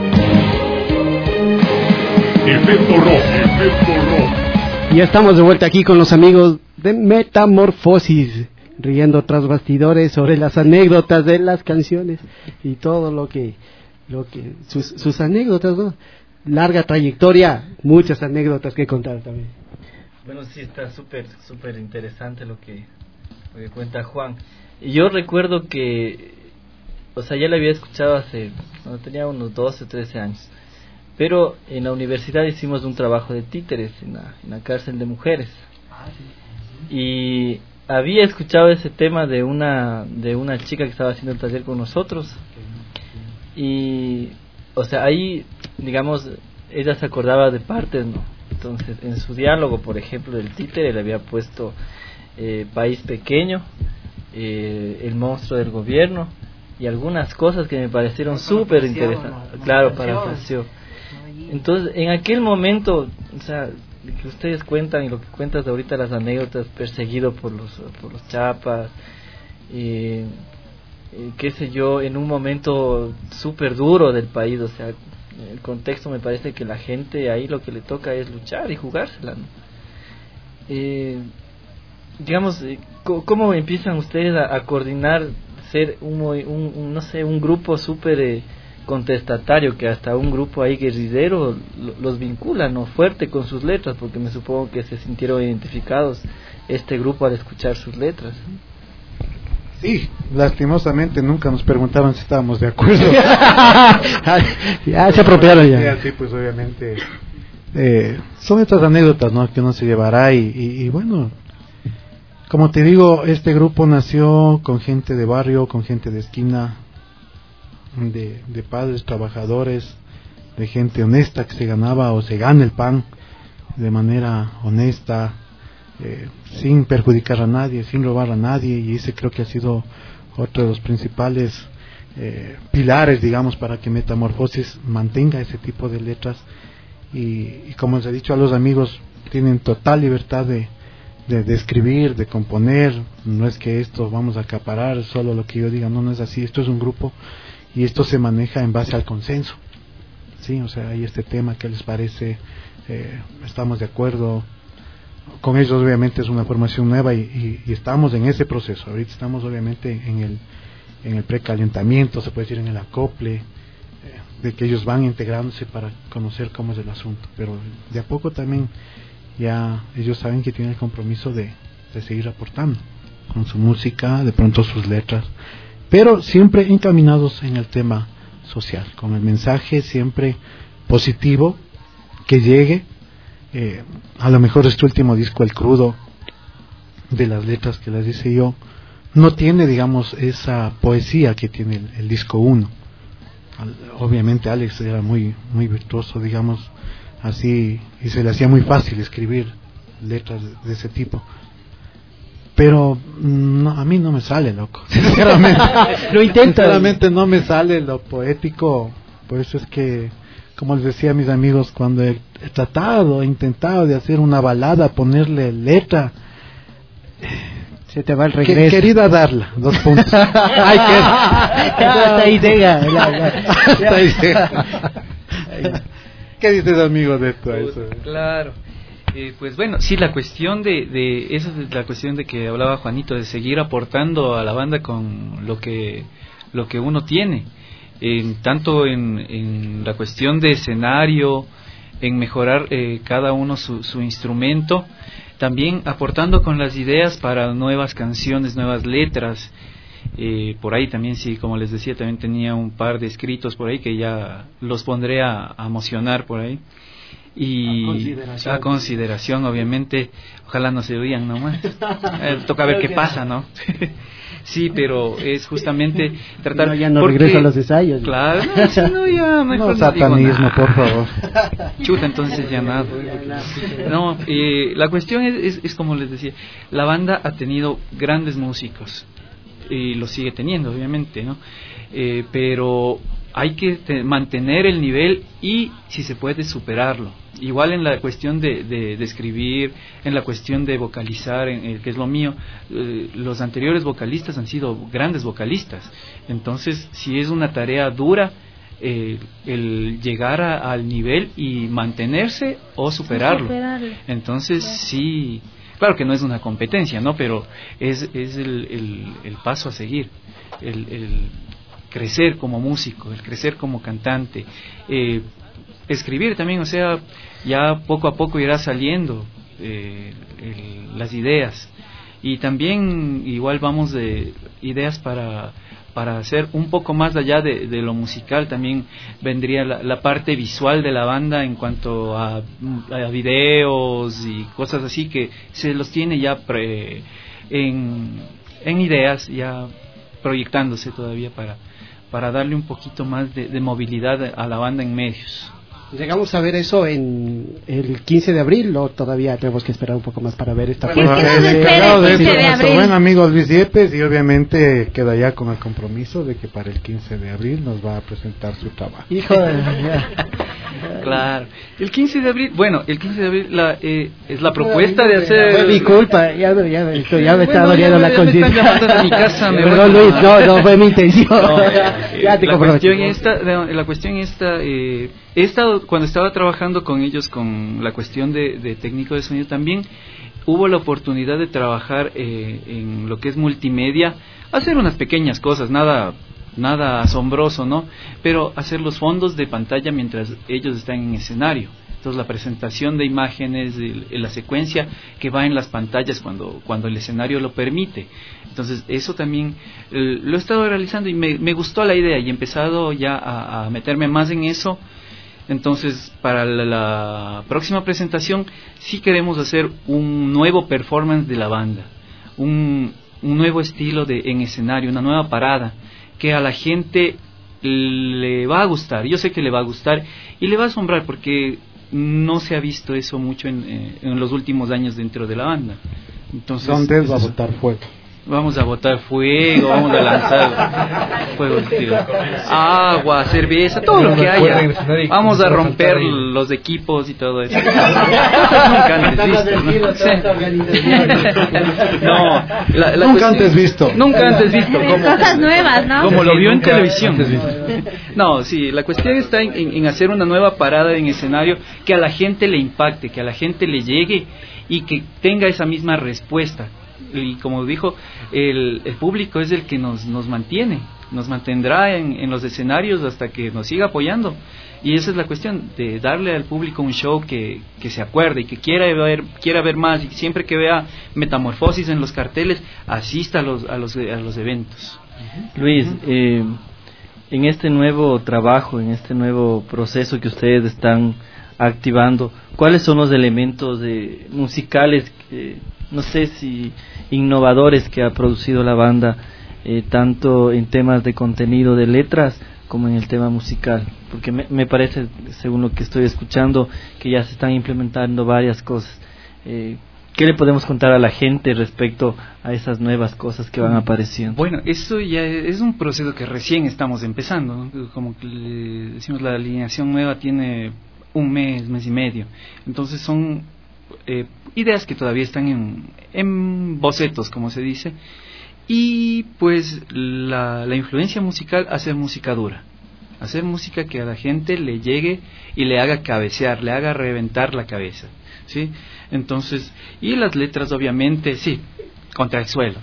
Efecto Rock, Efecto Rock. Ya estamos de vuelta aquí con los amigos de Metamorfosis, riendo tras bastidores sobre las anécdotas de las canciones y todo lo que, lo que sus, sus anécdotas, ¿no? Larga trayectoria, muchas anécdotas que contar también. Bueno, sí, está súper, súper interesante lo que, lo que cuenta Juan. Y yo recuerdo que, o sea, ya le había escuchado hace, cuando tenía unos doce o trece años. Pero en la universidad hicimos un trabajo de títeres en la, en la cárcel de mujeres. Y había escuchado ese tema de una, de una chica que estaba haciendo el taller con nosotros. Y, o sea, ahí, digamos, ella se acordaba de partes, ¿no? Entonces, en su diálogo, por ejemplo, del títere le había puesto eh, país pequeño, eh, el monstruo del gobierno y algunas cosas que me parecieron súper interesantes. Claro, parafraseó. Entonces, en aquel momento, o sea, lo que ustedes cuentan y lo que cuentas ahorita, las anécdotas, perseguido por los por los chapas, y, y qué sé yo, en un momento súper duro del país, o sea, el contexto me parece que la gente ahí lo que le toca es luchar y jugársela, ¿no? Eh, digamos, ¿cómo empiezan ustedes a, a coordinar ser un, un, un no sé, un grupo súper eh, contestatario, que hasta un grupo ahí guerrillero los vincula, ¿no?, fuerte con sus letras, porque me supongo que se sintieron identificados este grupo al escuchar sus letras? Sí, lastimosamente nunca nos preguntaban si estábamos de acuerdo. Ya se apropiaron ya. Sí, pues obviamente eh, son estas anécdotas, ¿no?, que uno se llevará y, y, y bueno, como te digo, este grupo nació con gente de barrio, con gente de esquina, de, de padres trabajadores, de gente honesta que se ganaba o se gana el pan de manera honesta, eh, sin perjudicar a nadie, sin robar a nadie, y ese creo que ha sido otro de los principales eh, pilares, digamos, para que Metamorfosis mantenga ese tipo de letras. Y, y como les he dicho a los amigos, tienen total libertad de, de, de escribir, de componer. No es que esto vamos a acaparar solo lo que yo diga, no, no es así. Esto es un grupo y esto se maneja en base al consenso, sí, o sea, hay este tema, ¿qué les parece? Eh, estamos de acuerdo con ellos. Obviamente es una formación nueva y, y, y estamos en ese proceso. Ahorita estamos obviamente en el en el precalentamiento, se puede decir, en el acople, eh, de que ellos van integrándose para conocer cómo es el asunto, pero de a poco también ya ellos saben que tienen el compromiso de, de seguir aportando con su música, de pronto sus letras, pero siempre encaminados en el tema social, con el mensaje siempre positivo que llegue. Eh, a lo mejor este último disco, El Crudo, de las letras que las hice yo, no tiene, digamos, esa poesía que tiene el, el disco uno. Obviamente Alex era muy muy virtuoso, digamos así, y se le hacía muy fácil escribir letras de, de ese tipo. Pero no, a mí no me sale, loco, sinceramente. Lo intento. Sinceramente no me sale lo poético. Por eso es que, como les decía a mis amigos, cuando he, he tratado, he intentado de hacer una balada, ponerle letra, se te va el regreso. Que, querida darla, dos puntos. Ay, que hasta ahí llega. Hasta ahí llega. ¿Qué dices, amigo, de esto? Eso? Claro. Eh, pues bueno, sí, la cuestión de, de esa es la cuestión de que hablaba Juanito, de seguir aportando a la banda con lo que lo que uno tiene, en, tanto en, en la cuestión de escenario, en mejorar eh, cada uno su, su instrumento, también aportando con las ideas para nuevas canciones, nuevas letras. Eh, por ahí también, sí, como les decía, también tenía un par de escritos por ahí que ya los pondré a, a emocionar por ahí. Y a consideración, a consideración obviamente, ojalá no se oían nomás. Eh, toca ver qué pasa, ¿no? Sí, pero es justamente tratar... No, ya no regreso a los ensayos. Claro, no, si no, ya mejor no, satanismo, no digo por favor. Chuta, entonces ya nada. No, eh, la cuestión es, es, es como les decía, la banda ha tenido grandes músicos y lo sigue teniendo, obviamente, ¿no? Eh, pero hay que te, mantener el nivel y, si se puede, superarlo. Igual en la cuestión de, de, de escribir, en la cuestión de vocalizar, en, en, que es lo mío, eh, los anteriores vocalistas han sido grandes vocalistas. Entonces, si es una tarea dura, eh, el llegar a, al nivel y mantenerse o superarlo. superarlo. Entonces, sí, claro que no es una competencia, ¿no? Pero es, es el, el, el paso a seguir, el, el crecer como músico, el crecer como cantante, eh, escribir también, o sea, ya poco a poco irá saliendo eh, el, las ideas, y también igual vamos de ideas para para hacer un poco más allá de, de lo musical. También vendría la, la parte visual de la banda en cuanto a, a videos y cosas así, que se los tiene ya pre, en, en ideas, ya proyectándose todavía para para darle un poquito más de, de movilidad a la banda en medios. ¿Llegamos a ver eso en el quince de abril o todavía tenemos que esperar un poco más para ver esta bueno, puesta? El encargado de esto es nuestro buen amigo Luis Yepes y obviamente queda ya con el compromiso de que para el quince de abril nos va a presentar su trabajo. Hijo de... Claro, el quince de abril, bueno, el quince de abril la, eh, es la propuesta de hacer... Fue mi culpa, ya, ya, ya, esto, ya me está bueno, doliendo ya, la ya me están llamando conciencia. de mi casa, me Perdón, voy. Luis, no, no fue mi intención. No, Ya te la comprometo. cuestión esta, la cuestión esta, eh, he estado, cuando estaba trabajando con ellos con la cuestión de, de técnico de sonido también, hubo la oportunidad de trabajar eh, en lo que es multimedia, hacer unas pequeñas cosas, nada nada asombroso, ¿no? Pero hacer los fondos de pantalla mientras ellos están en escenario. Entonces la presentación de imágenes, el, la secuencia que va en las pantallas cuando, cuando el escenario lo permite. Entonces eso también eh, lo he estado realizando y me, me gustó la idea y he empezado ya a, a meterme más en eso. Entonces para la, la próxima presentación sí queremos hacer un nuevo performance de la banda, un, un nuevo estilo de, en escenario, una nueva parada que a la gente le va a gustar. Yo sé que le va a gustar y le va a asombrar porque no se ha visto eso mucho en, eh, en los últimos años dentro de la banda. Entonces, ¿dónde va a botar fuego? Vamos a botar fuego, vamos a lanzar fuego, tío. Agua, cerveza, todo lo que haya. Vamos a romper los equipos y todo eso. Cosas nunca antes vistas, ¿no? No, la, la nunca antes visto. Nunca antes visto. Como, cosas nuevas, ¿no? Como lo vio en televisión. No, sí, la cuestión está en, en, en hacer una nueva parada en escenario que a la gente le impacte, que a la gente le llegue y que tenga esa misma respuesta. Y como dijo, el, el público es el que nos, nos mantiene, nos mantendrá en, en los escenarios hasta que nos siga apoyando. Y esa es la cuestión, de darle al público un show que, que se acuerde y que quiera ver, quiera ver más, y siempre que vea Metamorfosis en los carteles, asista a los, a los, a los eventos. Luis, eh, en este nuevo trabajo, en este nuevo proceso que ustedes están activando, ¿cuáles son los elementos de, musicales que, no sé si innovadores que ha producido la banda, eh, tanto en temas de contenido de letras como en el tema musical? Porque me, me parece, según lo que estoy escuchando, que ya se están implementando varias cosas. Eh, ¿Qué le podemos contar a la gente respecto a esas nuevas cosas que van apareciendo? Bueno, eso ya es un proceso que recién estamos empezando, ¿no? Como que le decimos, la alineación nueva tiene un mes, mes y medio. Entonces son eh, ideas que todavía están en, en bocetos, como se dice. Y pues la, la influencia musical, hacer música dura. Hacer música que a la gente le llegue y le haga cabecear, le haga reventar la cabeza, ¿sí? Entonces, y las letras obviamente, sí, contra el suelo.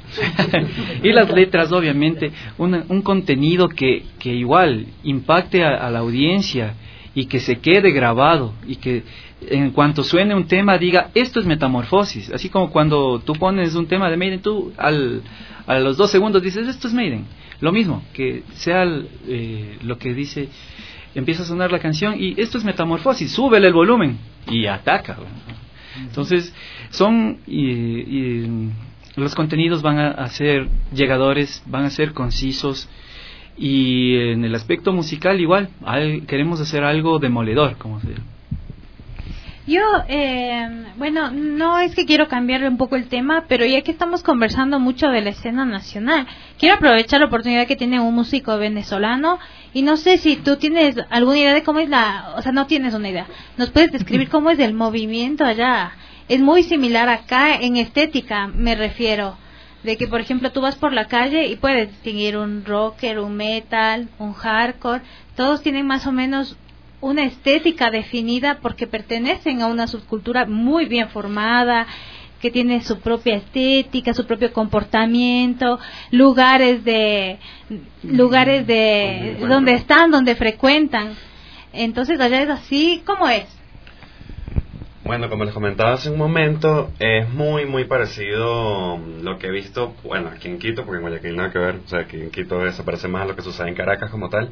Y las letras obviamente, una, un contenido que, que igual impacte a, a la audiencia y que se quede grabado y que en cuanto suene un tema diga, esto es Metamorfosis. Así como cuando tú pones un tema de Maiden, tú al, a los dos segundos dices, esto es Maiden. Lo mismo, que sea eh, lo que dice, empieza a sonar la canción y esto es Metamorfosis, súbele el volumen y ataca. Entonces, son y, y los contenidos van a, a ser llegadores, van a ser concisos. Y en el aspecto musical igual, al, queremos hacer algo demoledor, como se dice. Yo, eh, bueno, no es que quiero cambiarle un poco el tema, pero ya que estamos conversando mucho de la escena nacional, quiero aprovechar la oportunidad que tiene un músico venezolano y no sé si tú tienes alguna idea de cómo es la, o sea, no tienes una idea, nos puedes describir cómo es el movimiento allá. Es muy similar acá en estética, me refiero. De que, por ejemplo, tú vas por la calle y puedes distinguir un rocker, un metal, un hardcore. Todos tienen más o menos una estética definida porque pertenecen a una subcultura muy bien formada, que tiene su propia estética, su propio comportamiento, lugares de lugares de donde están, donde frecuentan. Entonces, allá es así, ¿cómo es? Bueno, como les comentaba hace un momento, es muy, muy parecido lo que he visto, bueno, aquí en Quito, porque en Guayaquil nada que ver, o sea, aquí en Quito se parece más a lo que sucede en Caracas como tal.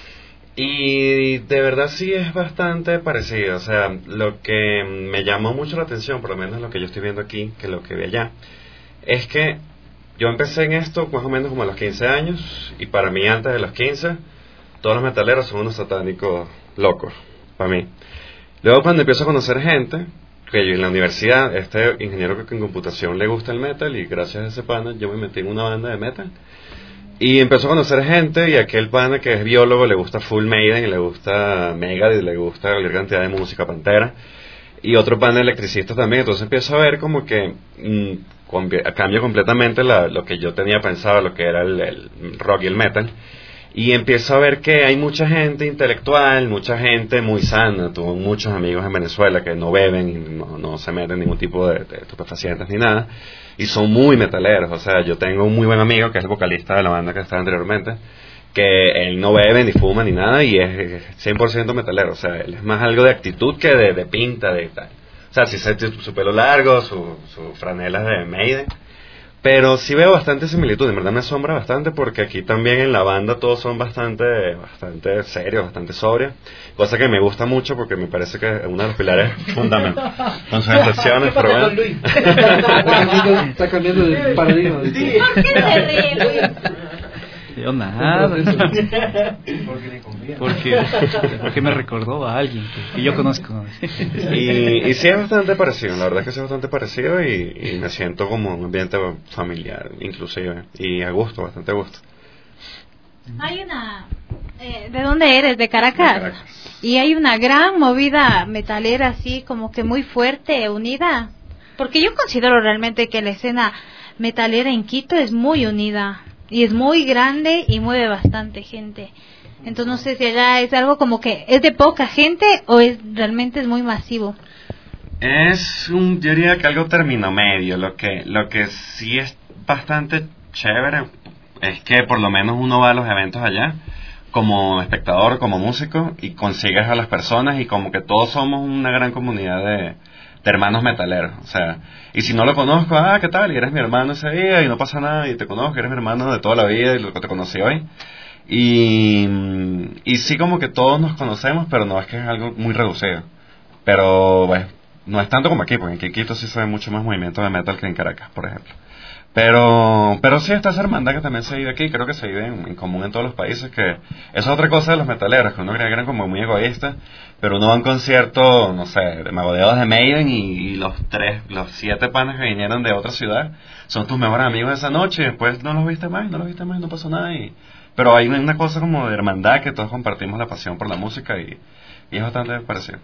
Y de verdad sí es bastante parecido, o sea, lo que me llamó mucho la atención, por lo menos lo que yo estoy viendo aquí, que lo que vi allá, es que yo empecé en esto más o menos como a los quince años, y para mí antes de los quince, todos los metaleros son unos satánicos locos. para mí. Luego cuando empiezo a conocer gente, que yo en la universidad, este ingeniero que en computación le gusta el metal, y gracias a ese pana yo me metí en una banda de metal. Y empezó a conocer gente, y aquel pana que es biólogo le gusta Full Maiden, y le gusta Megadeth, y le gusta cualquier cantidad de música, Pantera. Y otro pana electricista también. Entonces empiezo a ver como que mmm, cambio completamente la, lo que yo tenía pensado, lo que era el, el rock y el metal. Y empiezo a ver que hay mucha gente intelectual, mucha gente muy sana. Tuve muchos amigos en Venezuela que no beben, y no, no se meten ningún tipo de, de estupefacientes ni nada. Y son muy metaleros. O sea, yo tengo un muy buen amigo que es el vocalista de la banda que estaba anteriormente, que él no bebe ni fuma ni nada y es cien por ciento metalero. O sea, él es más algo de actitud que de, de pinta, de tal. O sea, si se su pelo largo, sus su franelas de Maiden. Pero sí veo bastante similitud, en verdad me asombra bastante porque aquí también en la banda todos son bastante bastante serios, bastante sobrios, cosa que me gusta mucho porque me parece que es uno de los pilares fundamentales. Con sus excepciones, pero bueno. Está cambiando el paradigma. ¿Por qué se ríe, Luis? Yo nada. Porque, porque me recordó a alguien que, que yo conozco. Y, y sí es bastante parecido, la verdad es que sí es bastante parecido y, y me siento como un ambiente familiar, inclusive, y a gusto, bastante a gusto. Hay una... Eh, ¿De dónde eres? ¿De Caracas? De Caracas. Y hay una gran movida metalera así como que muy fuerte, unida. Porque yo considero realmente que la escena metalera en Quito es muy unida. Y es muy grande y mueve bastante gente. Entonces no sé si allá es algo como que es de poca gente o es realmente es muy masivo. Es un, yo diría que algo término medio. Lo que, lo que sí es bastante chévere es que por lo menos uno va a los eventos allá como espectador, como músico, y consigues a las personas y como que todos somos una gran comunidad de, de hermanos metaleros. O sea, y si no lo conozco, ah, ¿qué tal? Y eres mi hermano ese día y no pasa nada, y te conozco, eres mi hermano de toda la vida y lo que te conocí hoy. Y, y sí, como que todos nos conocemos, pero no es que es algo muy reducido. Pero, bueno, no es tanto como aquí, porque en Quito sí se ve mucho más movimiento de metal que en Caracas, por ejemplo. Pero pero sí está esa hermandad que también se vive aquí, creo que se vive en, en común en todos los países, que esa es otra cosa de los metaleros, que uno creía que eran como muy egoístas, pero uno va a un concierto, no sé, de magodeados de Maiden y, y los tres, los siete panas que vinieron de otra ciudad son tus mejores amigos de esa noche y después no los viste más, no los viste más y no pasó nada. Y, pero hay una, una cosa como de hermandad que todos compartimos la pasión por la música y, y es bastante parecido.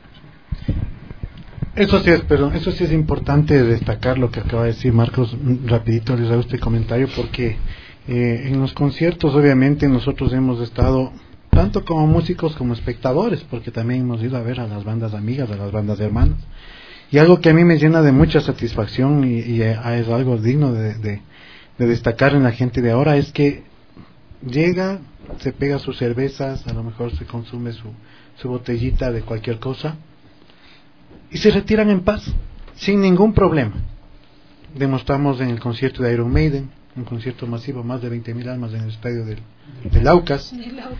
Eso sí es, perdón, eso sí es importante destacar lo que acaba de decir Marcos. Rapidito les hago este comentario porque eh, en los conciertos obviamente nosotros hemos estado tanto como músicos como espectadores, porque también hemos ido a ver a las bandas amigas, a las bandas hermanas, y algo que a mí me llena de mucha satisfacción y, y eh, es algo digno de, de, de destacar en la gente de ahora, es que llega, se pega sus cervezas, a lo mejor se consume su, su botellita de cualquier cosa y se retiran en paz, sin ningún problema. Demostramos en el concierto de Iron Maiden, un concierto masivo, más de veinte mil almas en el estadio del, del Aucas,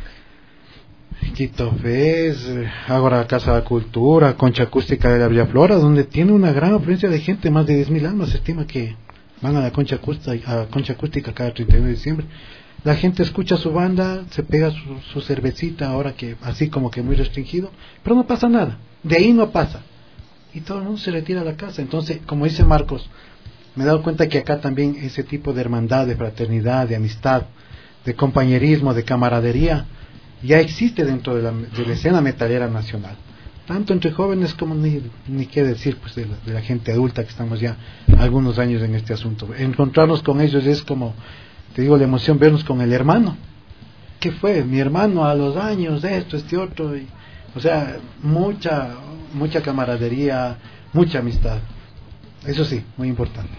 Quito Fest, ahora Casa de la Cultura, Concha Acústica de la Villaflora, donde tiene una gran afluencia de gente, más de diez mil almas. Se estima que van a la Concha Acústica, a Concha Acústica cada treinta y uno de diciembre. La gente escucha su banda, se pega su, su cervecita, ahora que así como que muy restringido, pero no pasa nada, de ahí no pasa. Y todo el mundo se retira a la casa. Entonces, como dice Marcos, me he dado cuenta que acá también ese tipo de hermandad, de fraternidad, de amistad, de compañerismo, de camaradería, ya existe dentro de la, de la escena metalera nacional, tanto entre jóvenes como ni, ni qué decir pues de la, de la gente adulta, que estamos ya algunos años en este asunto. Encontrarnos con ellos es como, te digo, la emoción, vernos con el hermano. ¿Qué fue? Mi hermano a los años, de esto, este otro, y, o sea, mucha mucha camaradería, mucha amistad. Eso sí, muy importante.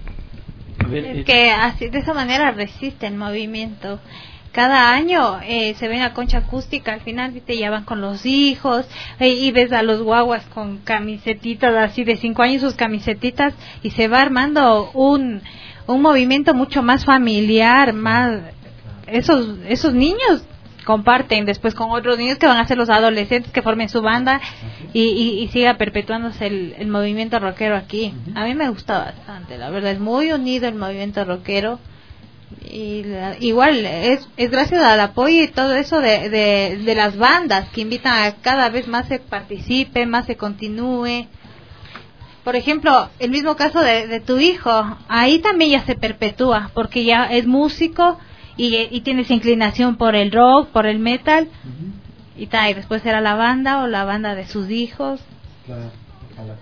Es que así, de esa manera resiste el movimiento. Cada año eh, se ven a Concha Acústica, al final viste, ya van con los hijos, eh, y ves a los guaguas con camisetitas así de cinco años, sus camisetitas, y se va armando un un movimiento mucho más familiar, más esos esos niños comparten después con otros niños que van a ser los adolescentes que formen su banda y, y, y siga perpetuándose el, el movimiento rockero aquí. A mí me gusta bastante, la verdad, es muy unido el movimiento rockero Y la, igual es, es gracias al apoyo y todo eso de, de, de las bandas que invitan a cada vez más se participe, más se continúe. Por ejemplo, el mismo caso de, de tu hijo, ahí también ya se perpetúa, porque ya es músico y, y tiene esa inclinación por el rock, por el metal, uh-huh. y, ta, y después será la banda o la banda de sus hijos. Claro, ojalá.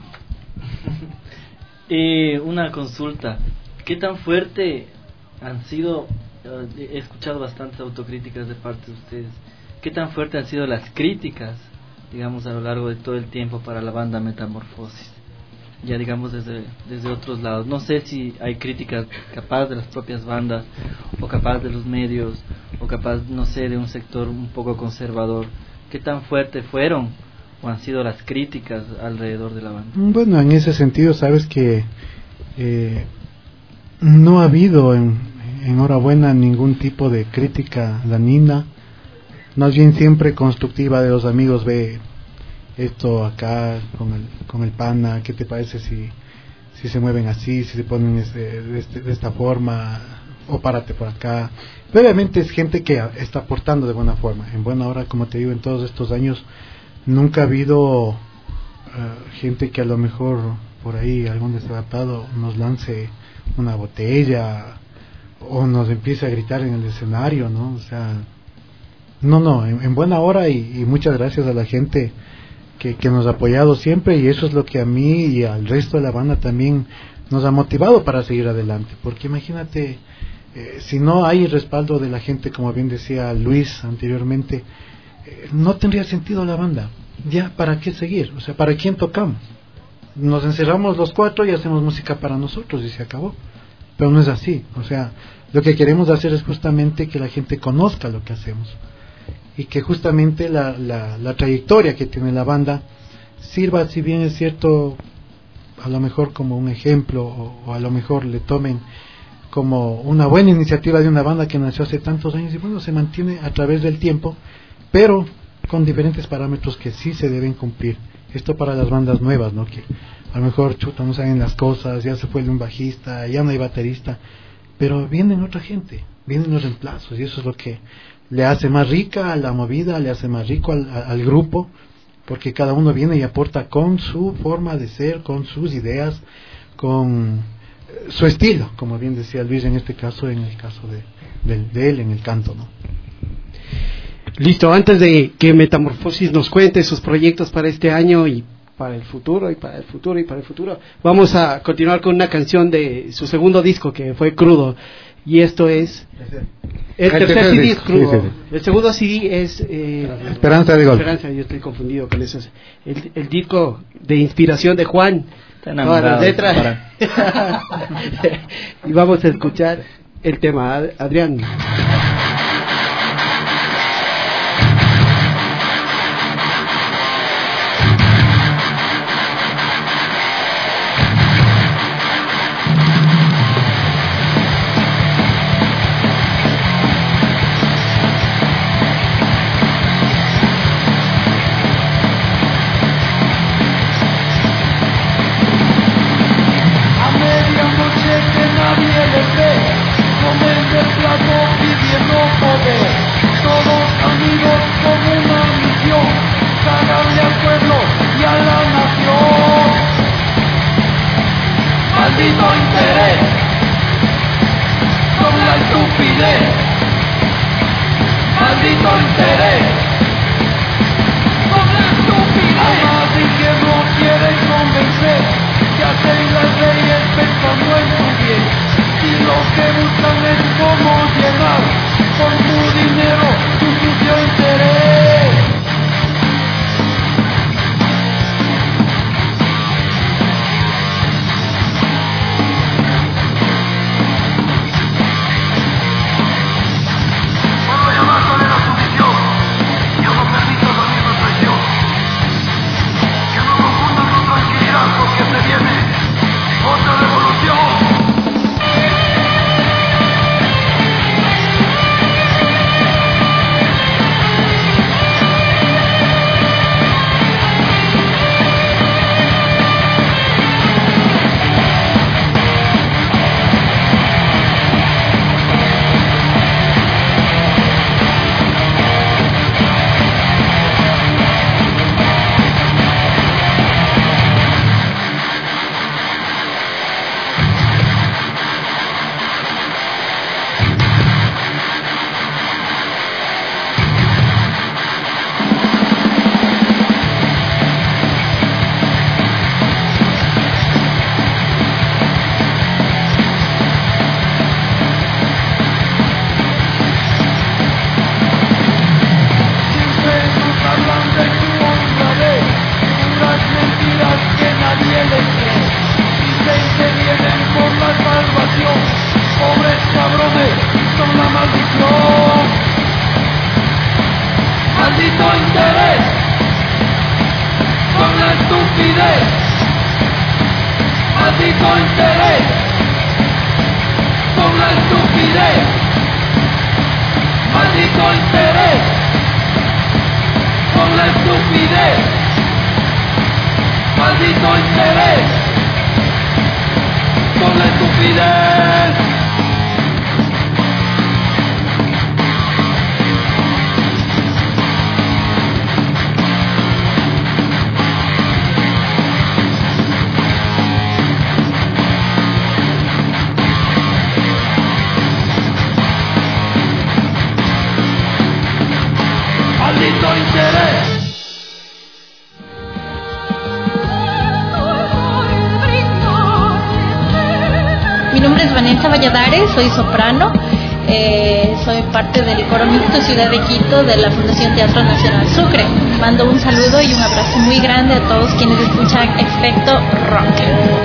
eh, una consulta, ¿qué tan fuerte han sido, he escuchado bastantes autocríticas de parte de ustedes, qué tan fuertes han sido las críticas, digamos, a lo largo de todo el tiempo para la banda Metamorfosis? Ya digamos desde, desde otros lados. No sé si hay críticas capaz de las propias bandas, o capaz de los medios, o capaz, no sé, de un sector un poco conservador. ¿Qué tan fuertes fueron o han sido las críticas alrededor de la banda? Bueno, en ese sentido, sabes que eh, no ha habido, en, enhorabuena, ningún tipo de crítica dañina, más bien siempre constructiva de los amigos. Ve esto acá con el con el pana, ¿qué te parece si si se mueven así, si se ponen este, de, este, de esta forma, o párate por acá? Pero obviamente es gente que está aportando de buena forma, en buena hora, como te digo, en todos estos años nunca ha habido uh, gente que a lo mejor por ahí, algún desadaptado, nos lance una botella o nos empiece a gritar en el escenario, ¿no? O sea, no, no, en, en buena hora, y, y muchas gracias a la gente que, que nos ha apoyado siempre, y eso es lo que a mí y al resto de la banda también nos ha motivado para seguir adelante, porque imagínate, eh, si no hay respaldo de la gente, como bien decía Luis anteriormente, eh, no tendría sentido la banda. Ya, ¿para qué seguir? O sea, ¿para quién tocamos? Nos encerramos los cuatro y hacemos música para nosotros y se acabó. Pero no es así. O sea, lo que queremos hacer es justamente que la gente conozca lo que hacemos, y que justamente la, la, la trayectoria que tiene la banda sirva, si bien es cierto, a lo mejor como un ejemplo, o, o a lo mejor le tomen como una buena iniciativa de una banda que nació hace tantos años y bueno, se mantiene a través del tiempo, pero con diferentes parámetros que sí se deben cumplir. Esto para las bandas nuevas, ¿no? Que a lo mejor, chuta, no saben las cosas, ya se fue un bajista, ya no hay baterista, pero vienen otra gente, vienen los reemplazos, y eso es lo que le hace más rica a la movida, le hace más rico al, al grupo, porque cada uno viene y aporta con su forma de ser, con sus ideas, con su estilo, como bien decía Luis en este caso, en el caso de, de, de él, en el canto, ¿no? Listo, antes de que Metamorfosis nos cuente sus proyectos para este año y para el futuro, y para el futuro, y para el futuro, vamos a continuar con una canción de su segundo disco, que fue Crudo. Y esto es el tercer C D, es Crudo. Sí, sí, sí. El segundo C D es eh, Esperanza de Gol. Esperanza, yo estoy confundido con eso. El, el disco de inspiración de Juan, todas las letras. Y vamos a escuchar el tema, Adrián. Cuando llamaste a la sumisión, maldito interés, con la estupidez, maldito interés, con la estupidez, maldito interés, con la estupidez, maldito interés, con la estupidez. Maldito interés. Mi nombre es Vanessa Valladares, soy soprano, eh, soy parte del coro mixto Ciudad de Quito de la Fundación Teatro Nacional Sucre. Mando un saludo y un abrazo muy grande a todos quienes escuchan Efecto Rock.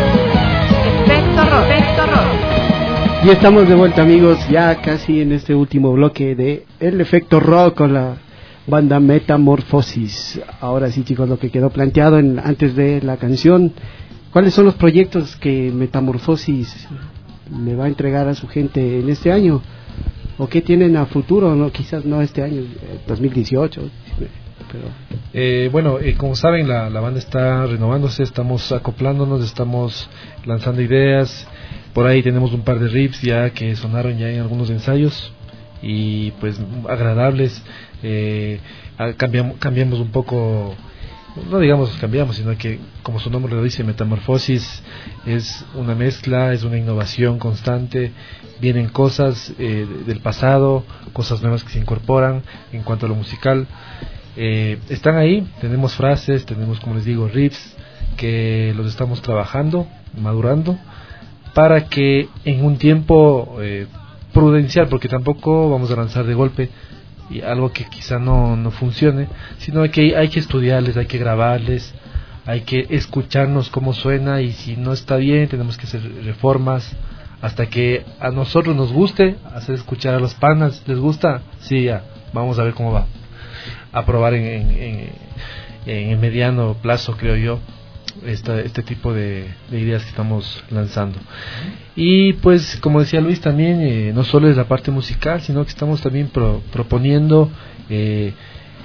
Efecto Rock, Efecto Rock. Y estamos de vuelta, amigos, ya casi en este último bloque de El Efecto Rock con la banda Metamorfosis. Ahora sí, chicos, lo que quedó planteado en, antes de la canción, ¿cuáles son los proyectos que Metamorfosis le va a entregar a su gente en este año? ¿O qué tienen a futuro? No, quizás no este año, dos mil dieciocho. Pero... Eh, bueno, eh, como saben, la, la banda está renovándose, estamos acoplándonos, estamos lanzando ideas. Por ahí tenemos un par de riffs ya que sonaron ya en algunos ensayos y pues agradables. Eh, cambiamos, cambiamos un poco, no digamos cambiamos, sino que como su nombre lo dice, Metamorfosis es una mezcla, es una innovación constante. Vienen cosas eh, del pasado, cosas nuevas que se incorporan en cuanto a lo musical. Eh, están ahí, tenemos frases, tenemos, como les digo, riffs que los estamos trabajando, madurando, para que en un tiempo eh, prudencial, porque tampoco vamos a lanzar de golpe y algo que quizá no, no funcione, sino que hay que estudiarles, hay que grabarles, hay que escucharnos cómo suena, y si no está bien tenemos que hacer reformas hasta que a nosotros nos guste, hacer escuchar a los panas. ¿Les gusta? Sí, ya, vamos a ver cómo va. A probar en, en, en, en el mediano plazo, creo yo, esta, este tipo de, de ideas que estamos lanzando. Y pues, como decía Luis, también eh, no solo es la parte musical, sino que estamos también pro, proponiendo eh,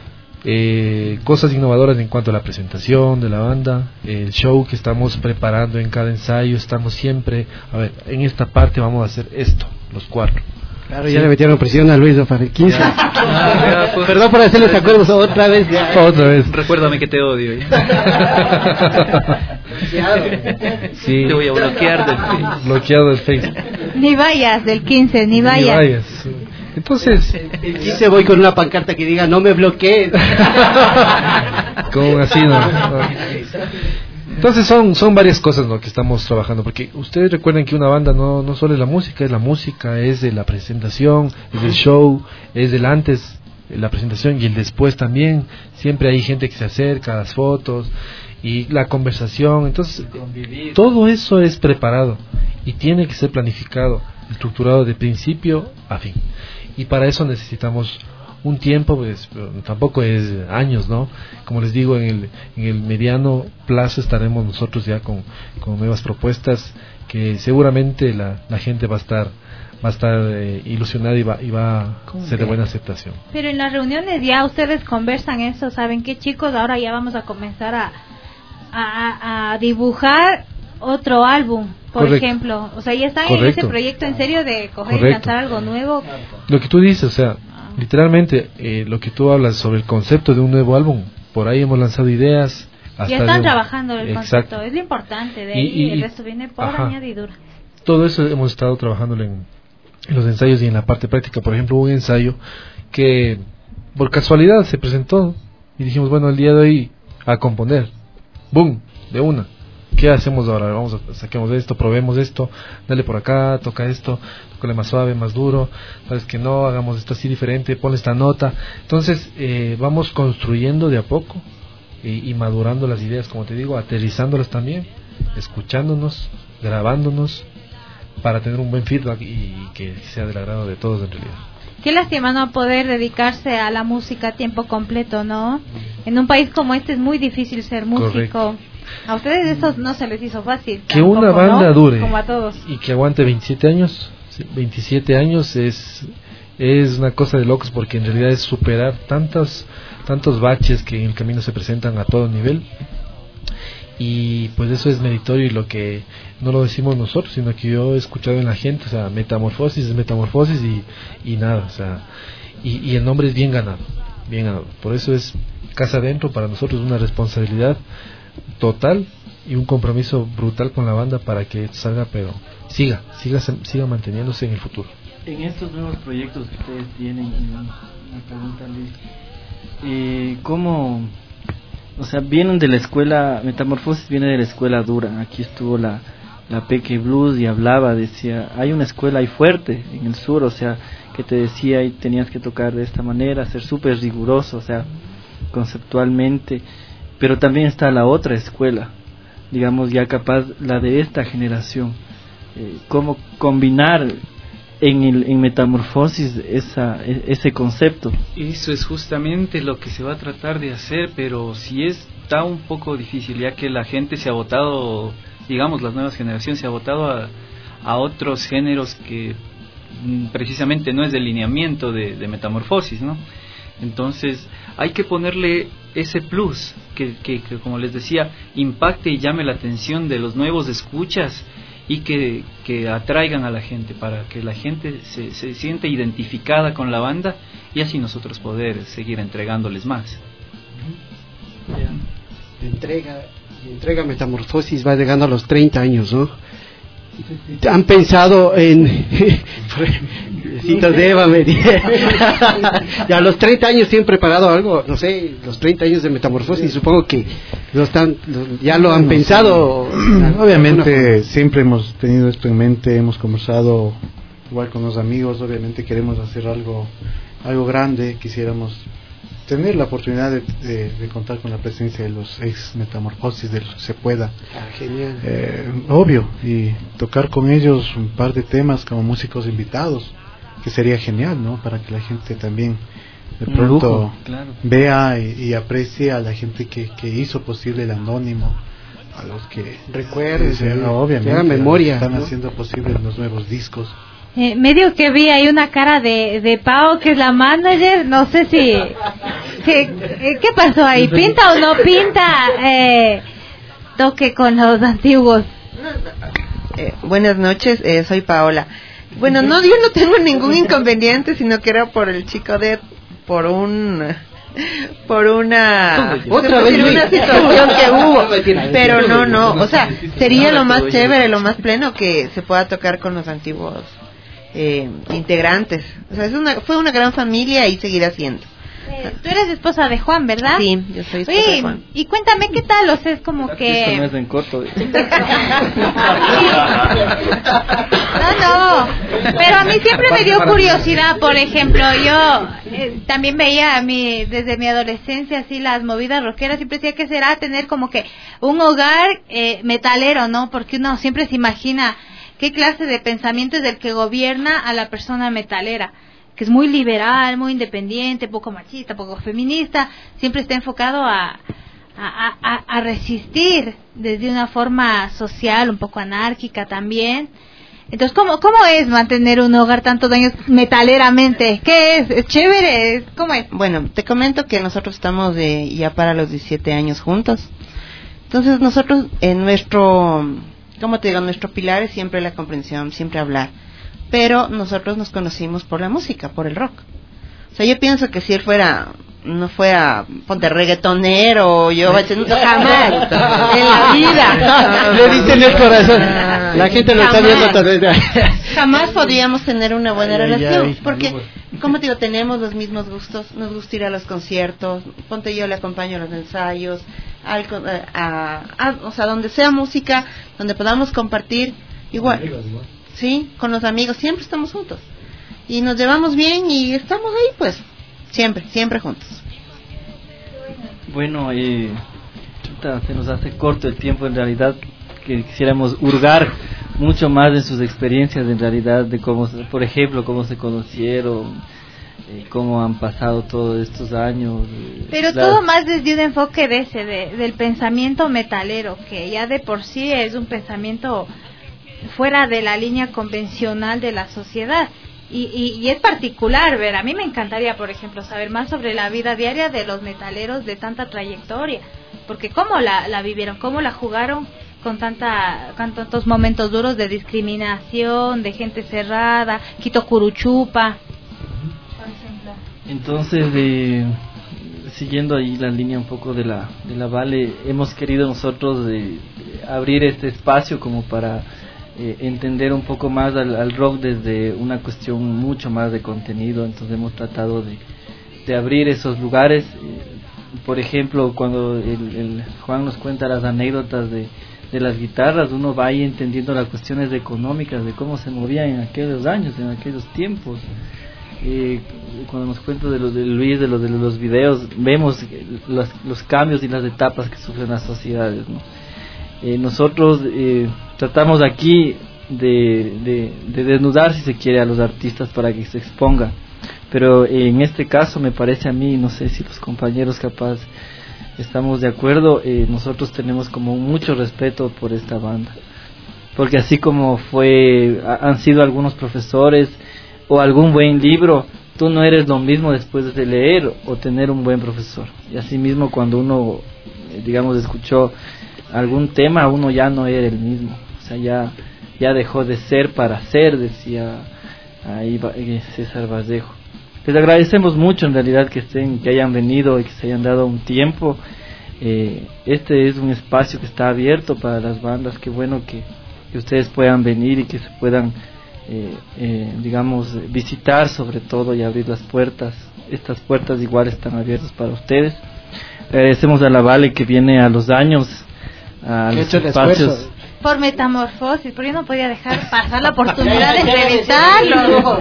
eh, cosas innovadoras en cuanto a la presentación de la banda, el show que estamos preparando en cada ensayo. Estamos siempre, a ver, en esta parte vamos a hacer esto, los cuatro. Claro, ya sí. Le metieron presión a Luis para el quince. Ya, pues, Perdón por hacerles acuerdos otra vez. Ya. Otra vez. Recuérdame que te odio. Sí. Te voy a bloquear del Face. Bloqueado del Face. Ni vayas del quince, ni vayas. Ni vayas. Entonces, el quince voy con una pancarta que diga no me bloqueen. Como así, no. no. Entonces son son varias cosas, ¿no?, que estamos trabajando, porque ustedes recuerden que una banda no no solo es la música, es la música, es de la presentación, es del show, es del antes, la presentación y el después también. Siempre hay gente que se acerca, las fotos y la conversación. Entonces todo eso es preparado y tiene que ser planificado, estructurado de principio a fin, y para eso necesitamos un tiempo, pues tampoco es años, ¿no? Como les digo, en el, en el mediano plazo estaremos nosotros ya con, con nuevas propuestas que seguramente la, la gente va a estar va a estar eh, ilusionada y va, y va a ser de buena aceptación. Pero en las reuniones ya ustedes conversan eso, ¿saben qué, chicos? Ahora ya vamos a comenzar a, a, a dibujar otro álbum, por Correcto. ejemplo. O sea, ya están Correcto. en ese proyecto en serio de coger Correcto. y lanzar algo nuevo. Lo que tú dices, o sea, literalmente eh, lo que tú hablas sobre el concepto de un nuevo álbum, por ahí hemos lanzado ideas. Hasta Ya están de, trabajando el exacto. concepto, es lo importante, de ahí Y- y- el resto viene por ajá. añadidura. Todo eso hemos estado trabajándolo en, en los ensayos y en la parte práctica. Por ejemplo, hubo un ensayo que por casualidad se presentó y dijimos, bueno, el día de hoy a componer. ¡Boom! De una. ¿Qué hacemos ahora? Vamos a saquemos esto, probemos esto, dale por acá, toca esto, tócale más suave, más duro, sabes que no, hagamos esto así diferente, ponle esta nota. Entonces eh, vamos construyendo de a poco y, y madurando las ideas, como te digo, aterrizándolas también, escuchándonos, grabándonos, para tener un buen feedback y que sea del agrado de todos en realidad. qué lástima no poder dedicarse a la música a tiempo completo, ¿no? En un país como este es muy difícil ser músico. Correcto. A ustedes eso no se les hizo fácil. Que tampoco, una banda, ¿no?, dure como a todos, y que aguante veintisiete años, veintisiete años es es una cosa de locos, porque en realidad es superar tantas tantos baches que en el camino se presentan a todo nivel, y pues eso es meritorio, y lo que no lo decimos nosotros, sino que yo he escuchado en la gente, o sea, Metamorfosis es Metamorfosis y, y nada, o sea, y, y el nombre es bien ganado, bien ganado, por eso es casa adentro, para nosotros una responsabilidad total y un compromiso brutal con la banda para que esto salga, pero siga, siga, siga manteniéndose en el futuro. En estos nuevos proyectos que ustedes tienen, una pregunta, Luis, eh, ¿cómo, o sea, vienen de la escuela, Metamorfosis viene de la escuela dura? Aquí estuvo la, la Peque Blues y hablaba, decía, hay una escuela ahí fuerte en el sur, o sea, que te decía y tenías que tocar de esta manera, ser súper riguroso, o sea, conceptualmente, pero también está la otra escuela, digamos ya capaz, la de esta generación, eh, cómo combinar en el en Metamorfosis esa ese concepto. Eso es justamente lo que se va a tratar de hacer, pero sí está un poco difícil, ya que la gente se ha votado, digamos las nuevas generaciones se ha votado a, a otros géneros que mm, precisamente no es del lineamiento de, de Metamorfosis, ¿no? Entonces hay que ponerle ese plus que, que, que, como les decía, impacte y llame la atención de los nuevos escuchas y que, que atraigan a la gente, para que la gente se, se siente identificada con la banda y así nosotros poder seguir entregándoles más. Entrega, entrega Metamorfosis va llegando a los treinta años, ¿no? ¿Han pensado en Besitos de Eva me y a los treinta años tienen preparado algo? No sé, los treinta años de Metamorfosis, supongo que lo están, lo, ya lo han no, pensado. Obviamente siempre hemos tenido esto en mente, hemos conversado igual con los amigos, obviamente queremos hacer algo algo grande, quisiéramos tener la oportunidad de, de, de contar con la presencia de los ex Metamorfosis, de los que se pueda. Ah, genial. Eh, obvio, y tocar con ellos un par de temas como músicos invitados, que sería genial, ¿no? Para que la gente también de pronto lujo, claro, vea y, y aprecie a la gente que, que hizo posible el Anónimo, a los que recuerden, sí, obviamente, memoria, están ¿no? haciendo posible los nuevos discos. Eh, medio que vi hay una cara de, de Pau, que es la manager, no sé si, si eh, ¿qué pasó ahí? ¿Pinta o no pinta eh, toque con los antiguos? Eh, buenas noches, eh, soy Paola. Bueno, no, yo no tengo ningún inconveniente, sino que era por el chico de, por un, por una, otra vez una situación que hubo, pero no, no, o sea, sería lo más chévere, lo más pleno que se pueda tocar con los antiguos eh, integrantes. O sea, es una, fue una gran familia y seguirá siendo. Eh, tú eres esposa de Juan, ¿verdad? Sí, yo soy esposa Oye, de Juan. Y cuéntame, ¿qué tal? O sea, es como que... Esto no es en corto. No, no, pero a mí siempre me dio curiosidad, por ejemplo, yo eh, también veía a mí, desde mi adolescencia, así las movidas rockeras, siempre decía que será tener como que un hogar eh, metalero, ¿no? Porque uno siempre se imagina qué clase de pensamiento es el que gobierna a la persona metalera, que es muy liberal, muy independiente, poco machista, poco feminista, siempre está enfocado a, a, a, a resistir desde una forma social, un poco anárquica también. Entonces, ¿cómo, cómo es mantener un hogar tantos años metaleramente? ¿Qué es? ¿Es chévere? ¿Cómo es? Bueno, te comento que nosotros estamos de, ya para los diecisiete años juntos. Entonces, nosotros, en nuestro, ¿cómo te digo? Nuestro pilar es siempre la comprensión, siempre hablar. Pero nosotros nos conocimos por la música, por el rock. O sea, yo pienso que si él fuera, no fuera, ponte reggaetonero, yo jamás, en la vida. Le diste en el corazón. La gente lo está viendo también. Jamás podríamos tener una buena ay, relación, ay, porque, como te digo, tenemos los mismos gustos, nos gusta ir a los conciertos, ponte yo le acompaño a los ensayos, al, a, a, o sea, donde sea música, donde podamos compartir, igual. Sí, con los amigos, siempre estamos juntos y nos llevamos bien y estamos ahí pues, siempre, siempre juntos. Bueno, eh, se nos hace corto el tiempo en realidad, que quisiéramos hurgar mucho más de sus experiencias en realidad, de cómo, por ejemplo, cómo se conocieron, eh, cómo han pasado todos estos años. Eh, Pero la... todo más desde un enfoque de ese, de, del pensamiento metalero, que ya de por sí es un pensamiento fuera de la línea convencional de la sociedad. Y, y, y es particular ver, a mí me encantaría, por ejemplo, saber más sobre la vida diaria de los metaleros de tanta trayectoria, porque cómo la, la vivieron, cómo la jugaron con tanta con tantos momentos duros de discriminación, de gente cerrada, Quito Curuchupa, por ejemplo. Entonces, eh, siguiendo ahí la línea un poco de la de la Vale, hemos querido nosotros eh, abrir este espacio como para Eh, entender un poco más al, al rock desde una cuestión mucho más de contenido. Entonces hemos tratado de, de abrir esos lugares. Eh, por ejemplo, cuando el, el Juan nos cuenta las anécdotas de, de las guitarras, uno va ahí entendiendo las cuestiones económicas de cómo se movían en aquellos años, en aquellos tiempos. Eh, cuando nos cuenta de, lo, de Luis, de, lo, de los videos, vemos los, los cambios y las etapas que sufren las sociedades, ¿no? Eh, nosotros eh, tratamos aquí de, de, de desnudar, si se quiere, a los artistas para que se expongan, pero eh, en este caso me parece a mí, no sé si los compañeros capaz estamos de acuerdo, eh, nosotros tenemos como mucho respeto por esta banda, porque así como fue han sido algunos profesores o algún buen libro, tú no eres lo mismo después de leer o tener un buen profesor, y así mismo cuando uno eh, digamos escuchó algún tema, uno ya no era el mismo, o sea, ya ya dejó de ser para ser, decía ahí César Vallejo. Les agradecemos mucho en realidad que estén, que hayan venido y que se hayan dado un tiempo. Eh, este es un espacio que está abierto para las bandas, qué bueno que, que ustedes puedan venir y que se puedan eh, eh, digamos visitar sobre todo y abrir las puertas. Estas puertas igual están abiertas para ustedes. Agradecemos a la Vale que viene a los años a los espacios por Metamorfosis, porque yo no podía dejar pasar la oportunidad de entrevistarlo.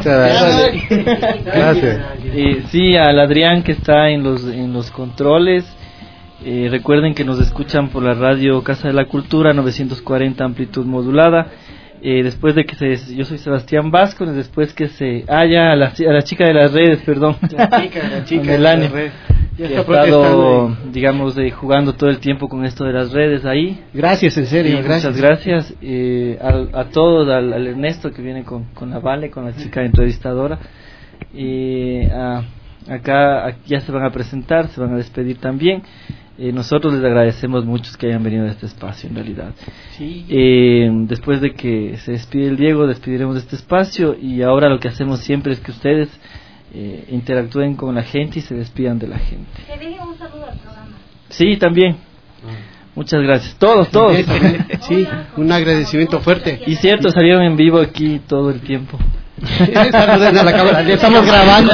Gracias. Eh, sí, al Adrián que está en los en los controles. Eh, recuerden que nos escuchan por la radio Casa de la Cultura novecientos cuarenta amplitud modulada. Eh, después de que se, yo soy Sebastián Vázquez, después que se haya ah, a, la, a la chica de las redes, perdón, la chica, la chica Melania, de que ha estado, digamos, eh, jugando todo el tiempo con esto de las redes ahí. Gracias, en serio, sí, gracias. Muchas gracias eh, a, a todos, al, al Ernesto que viene con, con la Vale, con la chica entrevistadora. Y a, acá, aquí ya se van a presentar, se van a despedir también. Eh, nosotros les agradecemos mucho que hayan venido a este espacio, en realidad. Sí. Eh, después de que se despide el Diego, despediremos de este espacio, y ahora lo que hacemos siempre es que ustedes eh, interactúen con la gente y se despidan de la gente. Que dejen un saludo al programa. Sí, también. Muchas gracias. Todos, todos. Sí, un agradecimiento fuerte. Y cierto, salieron en vivo aquí todo el tiempo. Saluden a la cámara, ya estamos grabando.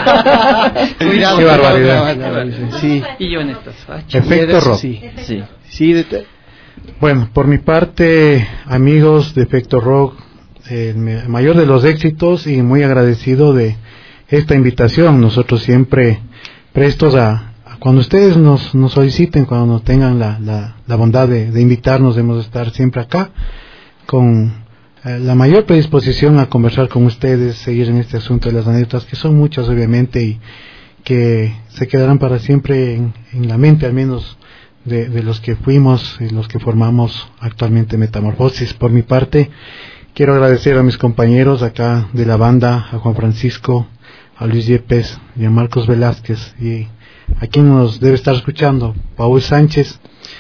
Cuidado, qué barbaridad. Grabando. Sí. Y yo en estas fachas. Efecto rock. Sí. Sí. Sí, de te... Bueno, por mi parte, amigos de Efecto Rock, el mayor de los éxitos y muy agradecido de esta invitación. Nosotros siempre prestos a, a cuando ustedes nos, nos soliciten, cuando nos tengan la, la, la bondad de, de invitarnos, debemos estar siempre acá con eh, la mayor predisposición a conversar con ustedes, seguir en este asunto de las anécdotas, que son muchas obviamente y que se quedarán para siempre en, en la mente, al menos de, de los que fuimos y los que formamos actualmente Metamorfosis. Por mi parte, quiero agradecer a mis compañeros acá de la banda, a Juan Francisco, a Luis Yepes y a Marcos Velázquez, y a quien nos debe estar escuchando, Paul Sánchez,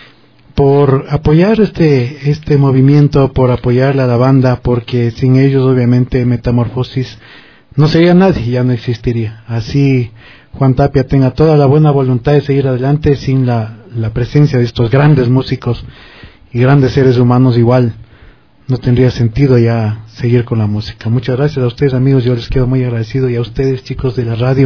por apoyar este este movimiento, por apoyar a la banda, porque sin ellos obviamente Metamorfosis no sería nadie, ya no existiría. Así Juan Tapia tenga toda la buena voluntad de seguir adelante, sin la, la presencia de estos grandes músicos y grandes seres humanos, igual no tendría sentido ya seguir con la música. Muchas gracias a ustedes, amigos, yo les quedo muy agradecido, y a ustedes, chicos de la radio,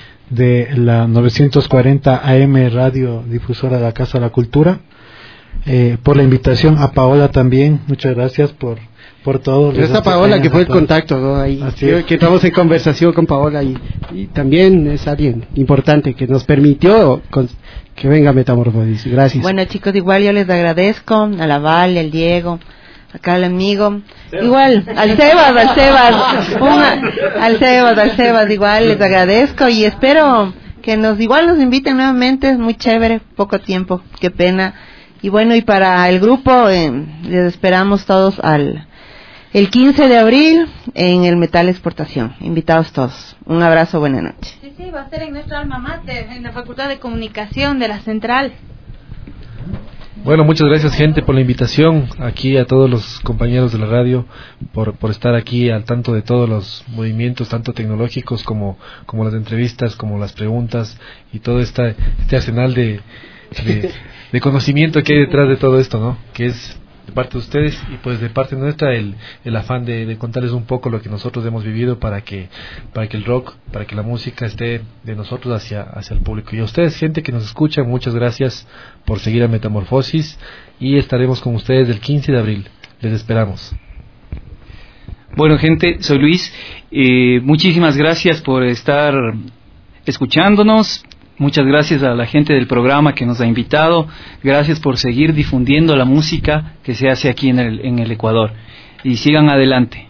de la novecientos cuarenta A M Radio Difusora de la Casa de la Cultura, eh, por la invitación. A Paola también, muchas gracias por por todo. Esta Paola que fue el contacto, ¿no? Ahí, que, que estamos en conversación con Paola, y, y también es alguien importante que nos permitió con, que venga Metamorfosis. Gracias. Bueno, chicos, igual yo les agradezco a la Vale, al Diego, acá al amigo, igual, al Sebas, al Sebas, una, al Sebas, al Sebas, igual les agradezco y espero que nos, igual nos inviten nuevamente, es muy chévere, poco tiempo, qué pena. Y bueno, y para el grupo, eh, les esperamos todos al el quince de abril en el Metal Exportación, invitados todos. Un abrazo, buena noche. Sí, sí, va a ser en nuestra alma mater, en la Facultad de Comunicación de la Central. Bueno, muchas gracias, gente, por la invitación, aquí a todos los compañeros de la radio, por, por estar aquí al tanto de todos los movimientos, tanto tecnológicos como, como las entrevistas, como las preguntas y todo esta, este arsenal de, de, de conocimiento que hay detrás de todo esto, ¿no? Que es de parte de ustedes y pues de parte nuestra el, el afán de, de contarles un poco lo que nosotros hemos vivido para que para que el rock, para que la música esté de nosotros hacia, hacia el público. Y a ustedes, gente que nos escucha, muchas gracias por seguir a Metamorfosis y estaremos con ustedes el quince de abril. Les esperamos. Bueno, gente, soy Luis. Eh, muchísimas gracias por estar escuchándonos. Muchas gracias a la gente del programa que nos ha invitado. Gracias por seguir difundiendo la música que se hace aquí en el, en el Ecuador. Y sigan adelante.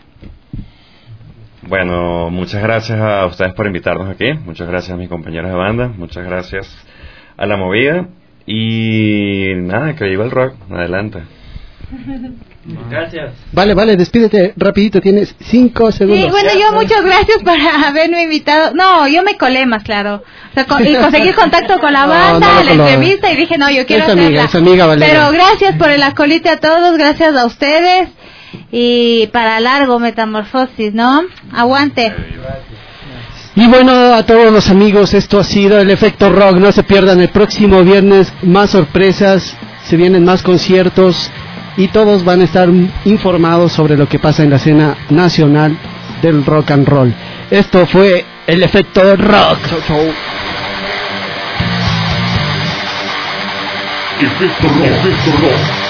Bueno, muchas gracias a ustedes por invitarnos aquí. Muchas gracias a mis compañeros de banda. Muchas gracias a La Movida. Y nada, que viva el rock. Adelante. Gracias. Vale, vale, despídete rapidito, tienes cinco segundos. Sí, bueno, yo muchas gracias por haberme invitado. No, yo me colé más claro. O sea, con, y conseguí contacto con la banda, no, no la entrevista y dije, no, yo quiero es hacerla. Amiga, es amiga, Valeria. Pero gracias por el acolite a todos, gracias a ustedes y para largo Metamorfosis, ¿no? Aguante. Y bueno, a todos los amigos, esto ha sido el Efecto Rock. No se pierdan el próximo viernes más sorpresas, se vienen más conciertos y todos van a estar informados sobre lo que pasa en la escena nacional del rock and roll. Esto fue el Efecto Rock. Chau, chau. Efecto Rock. Efecto Rock.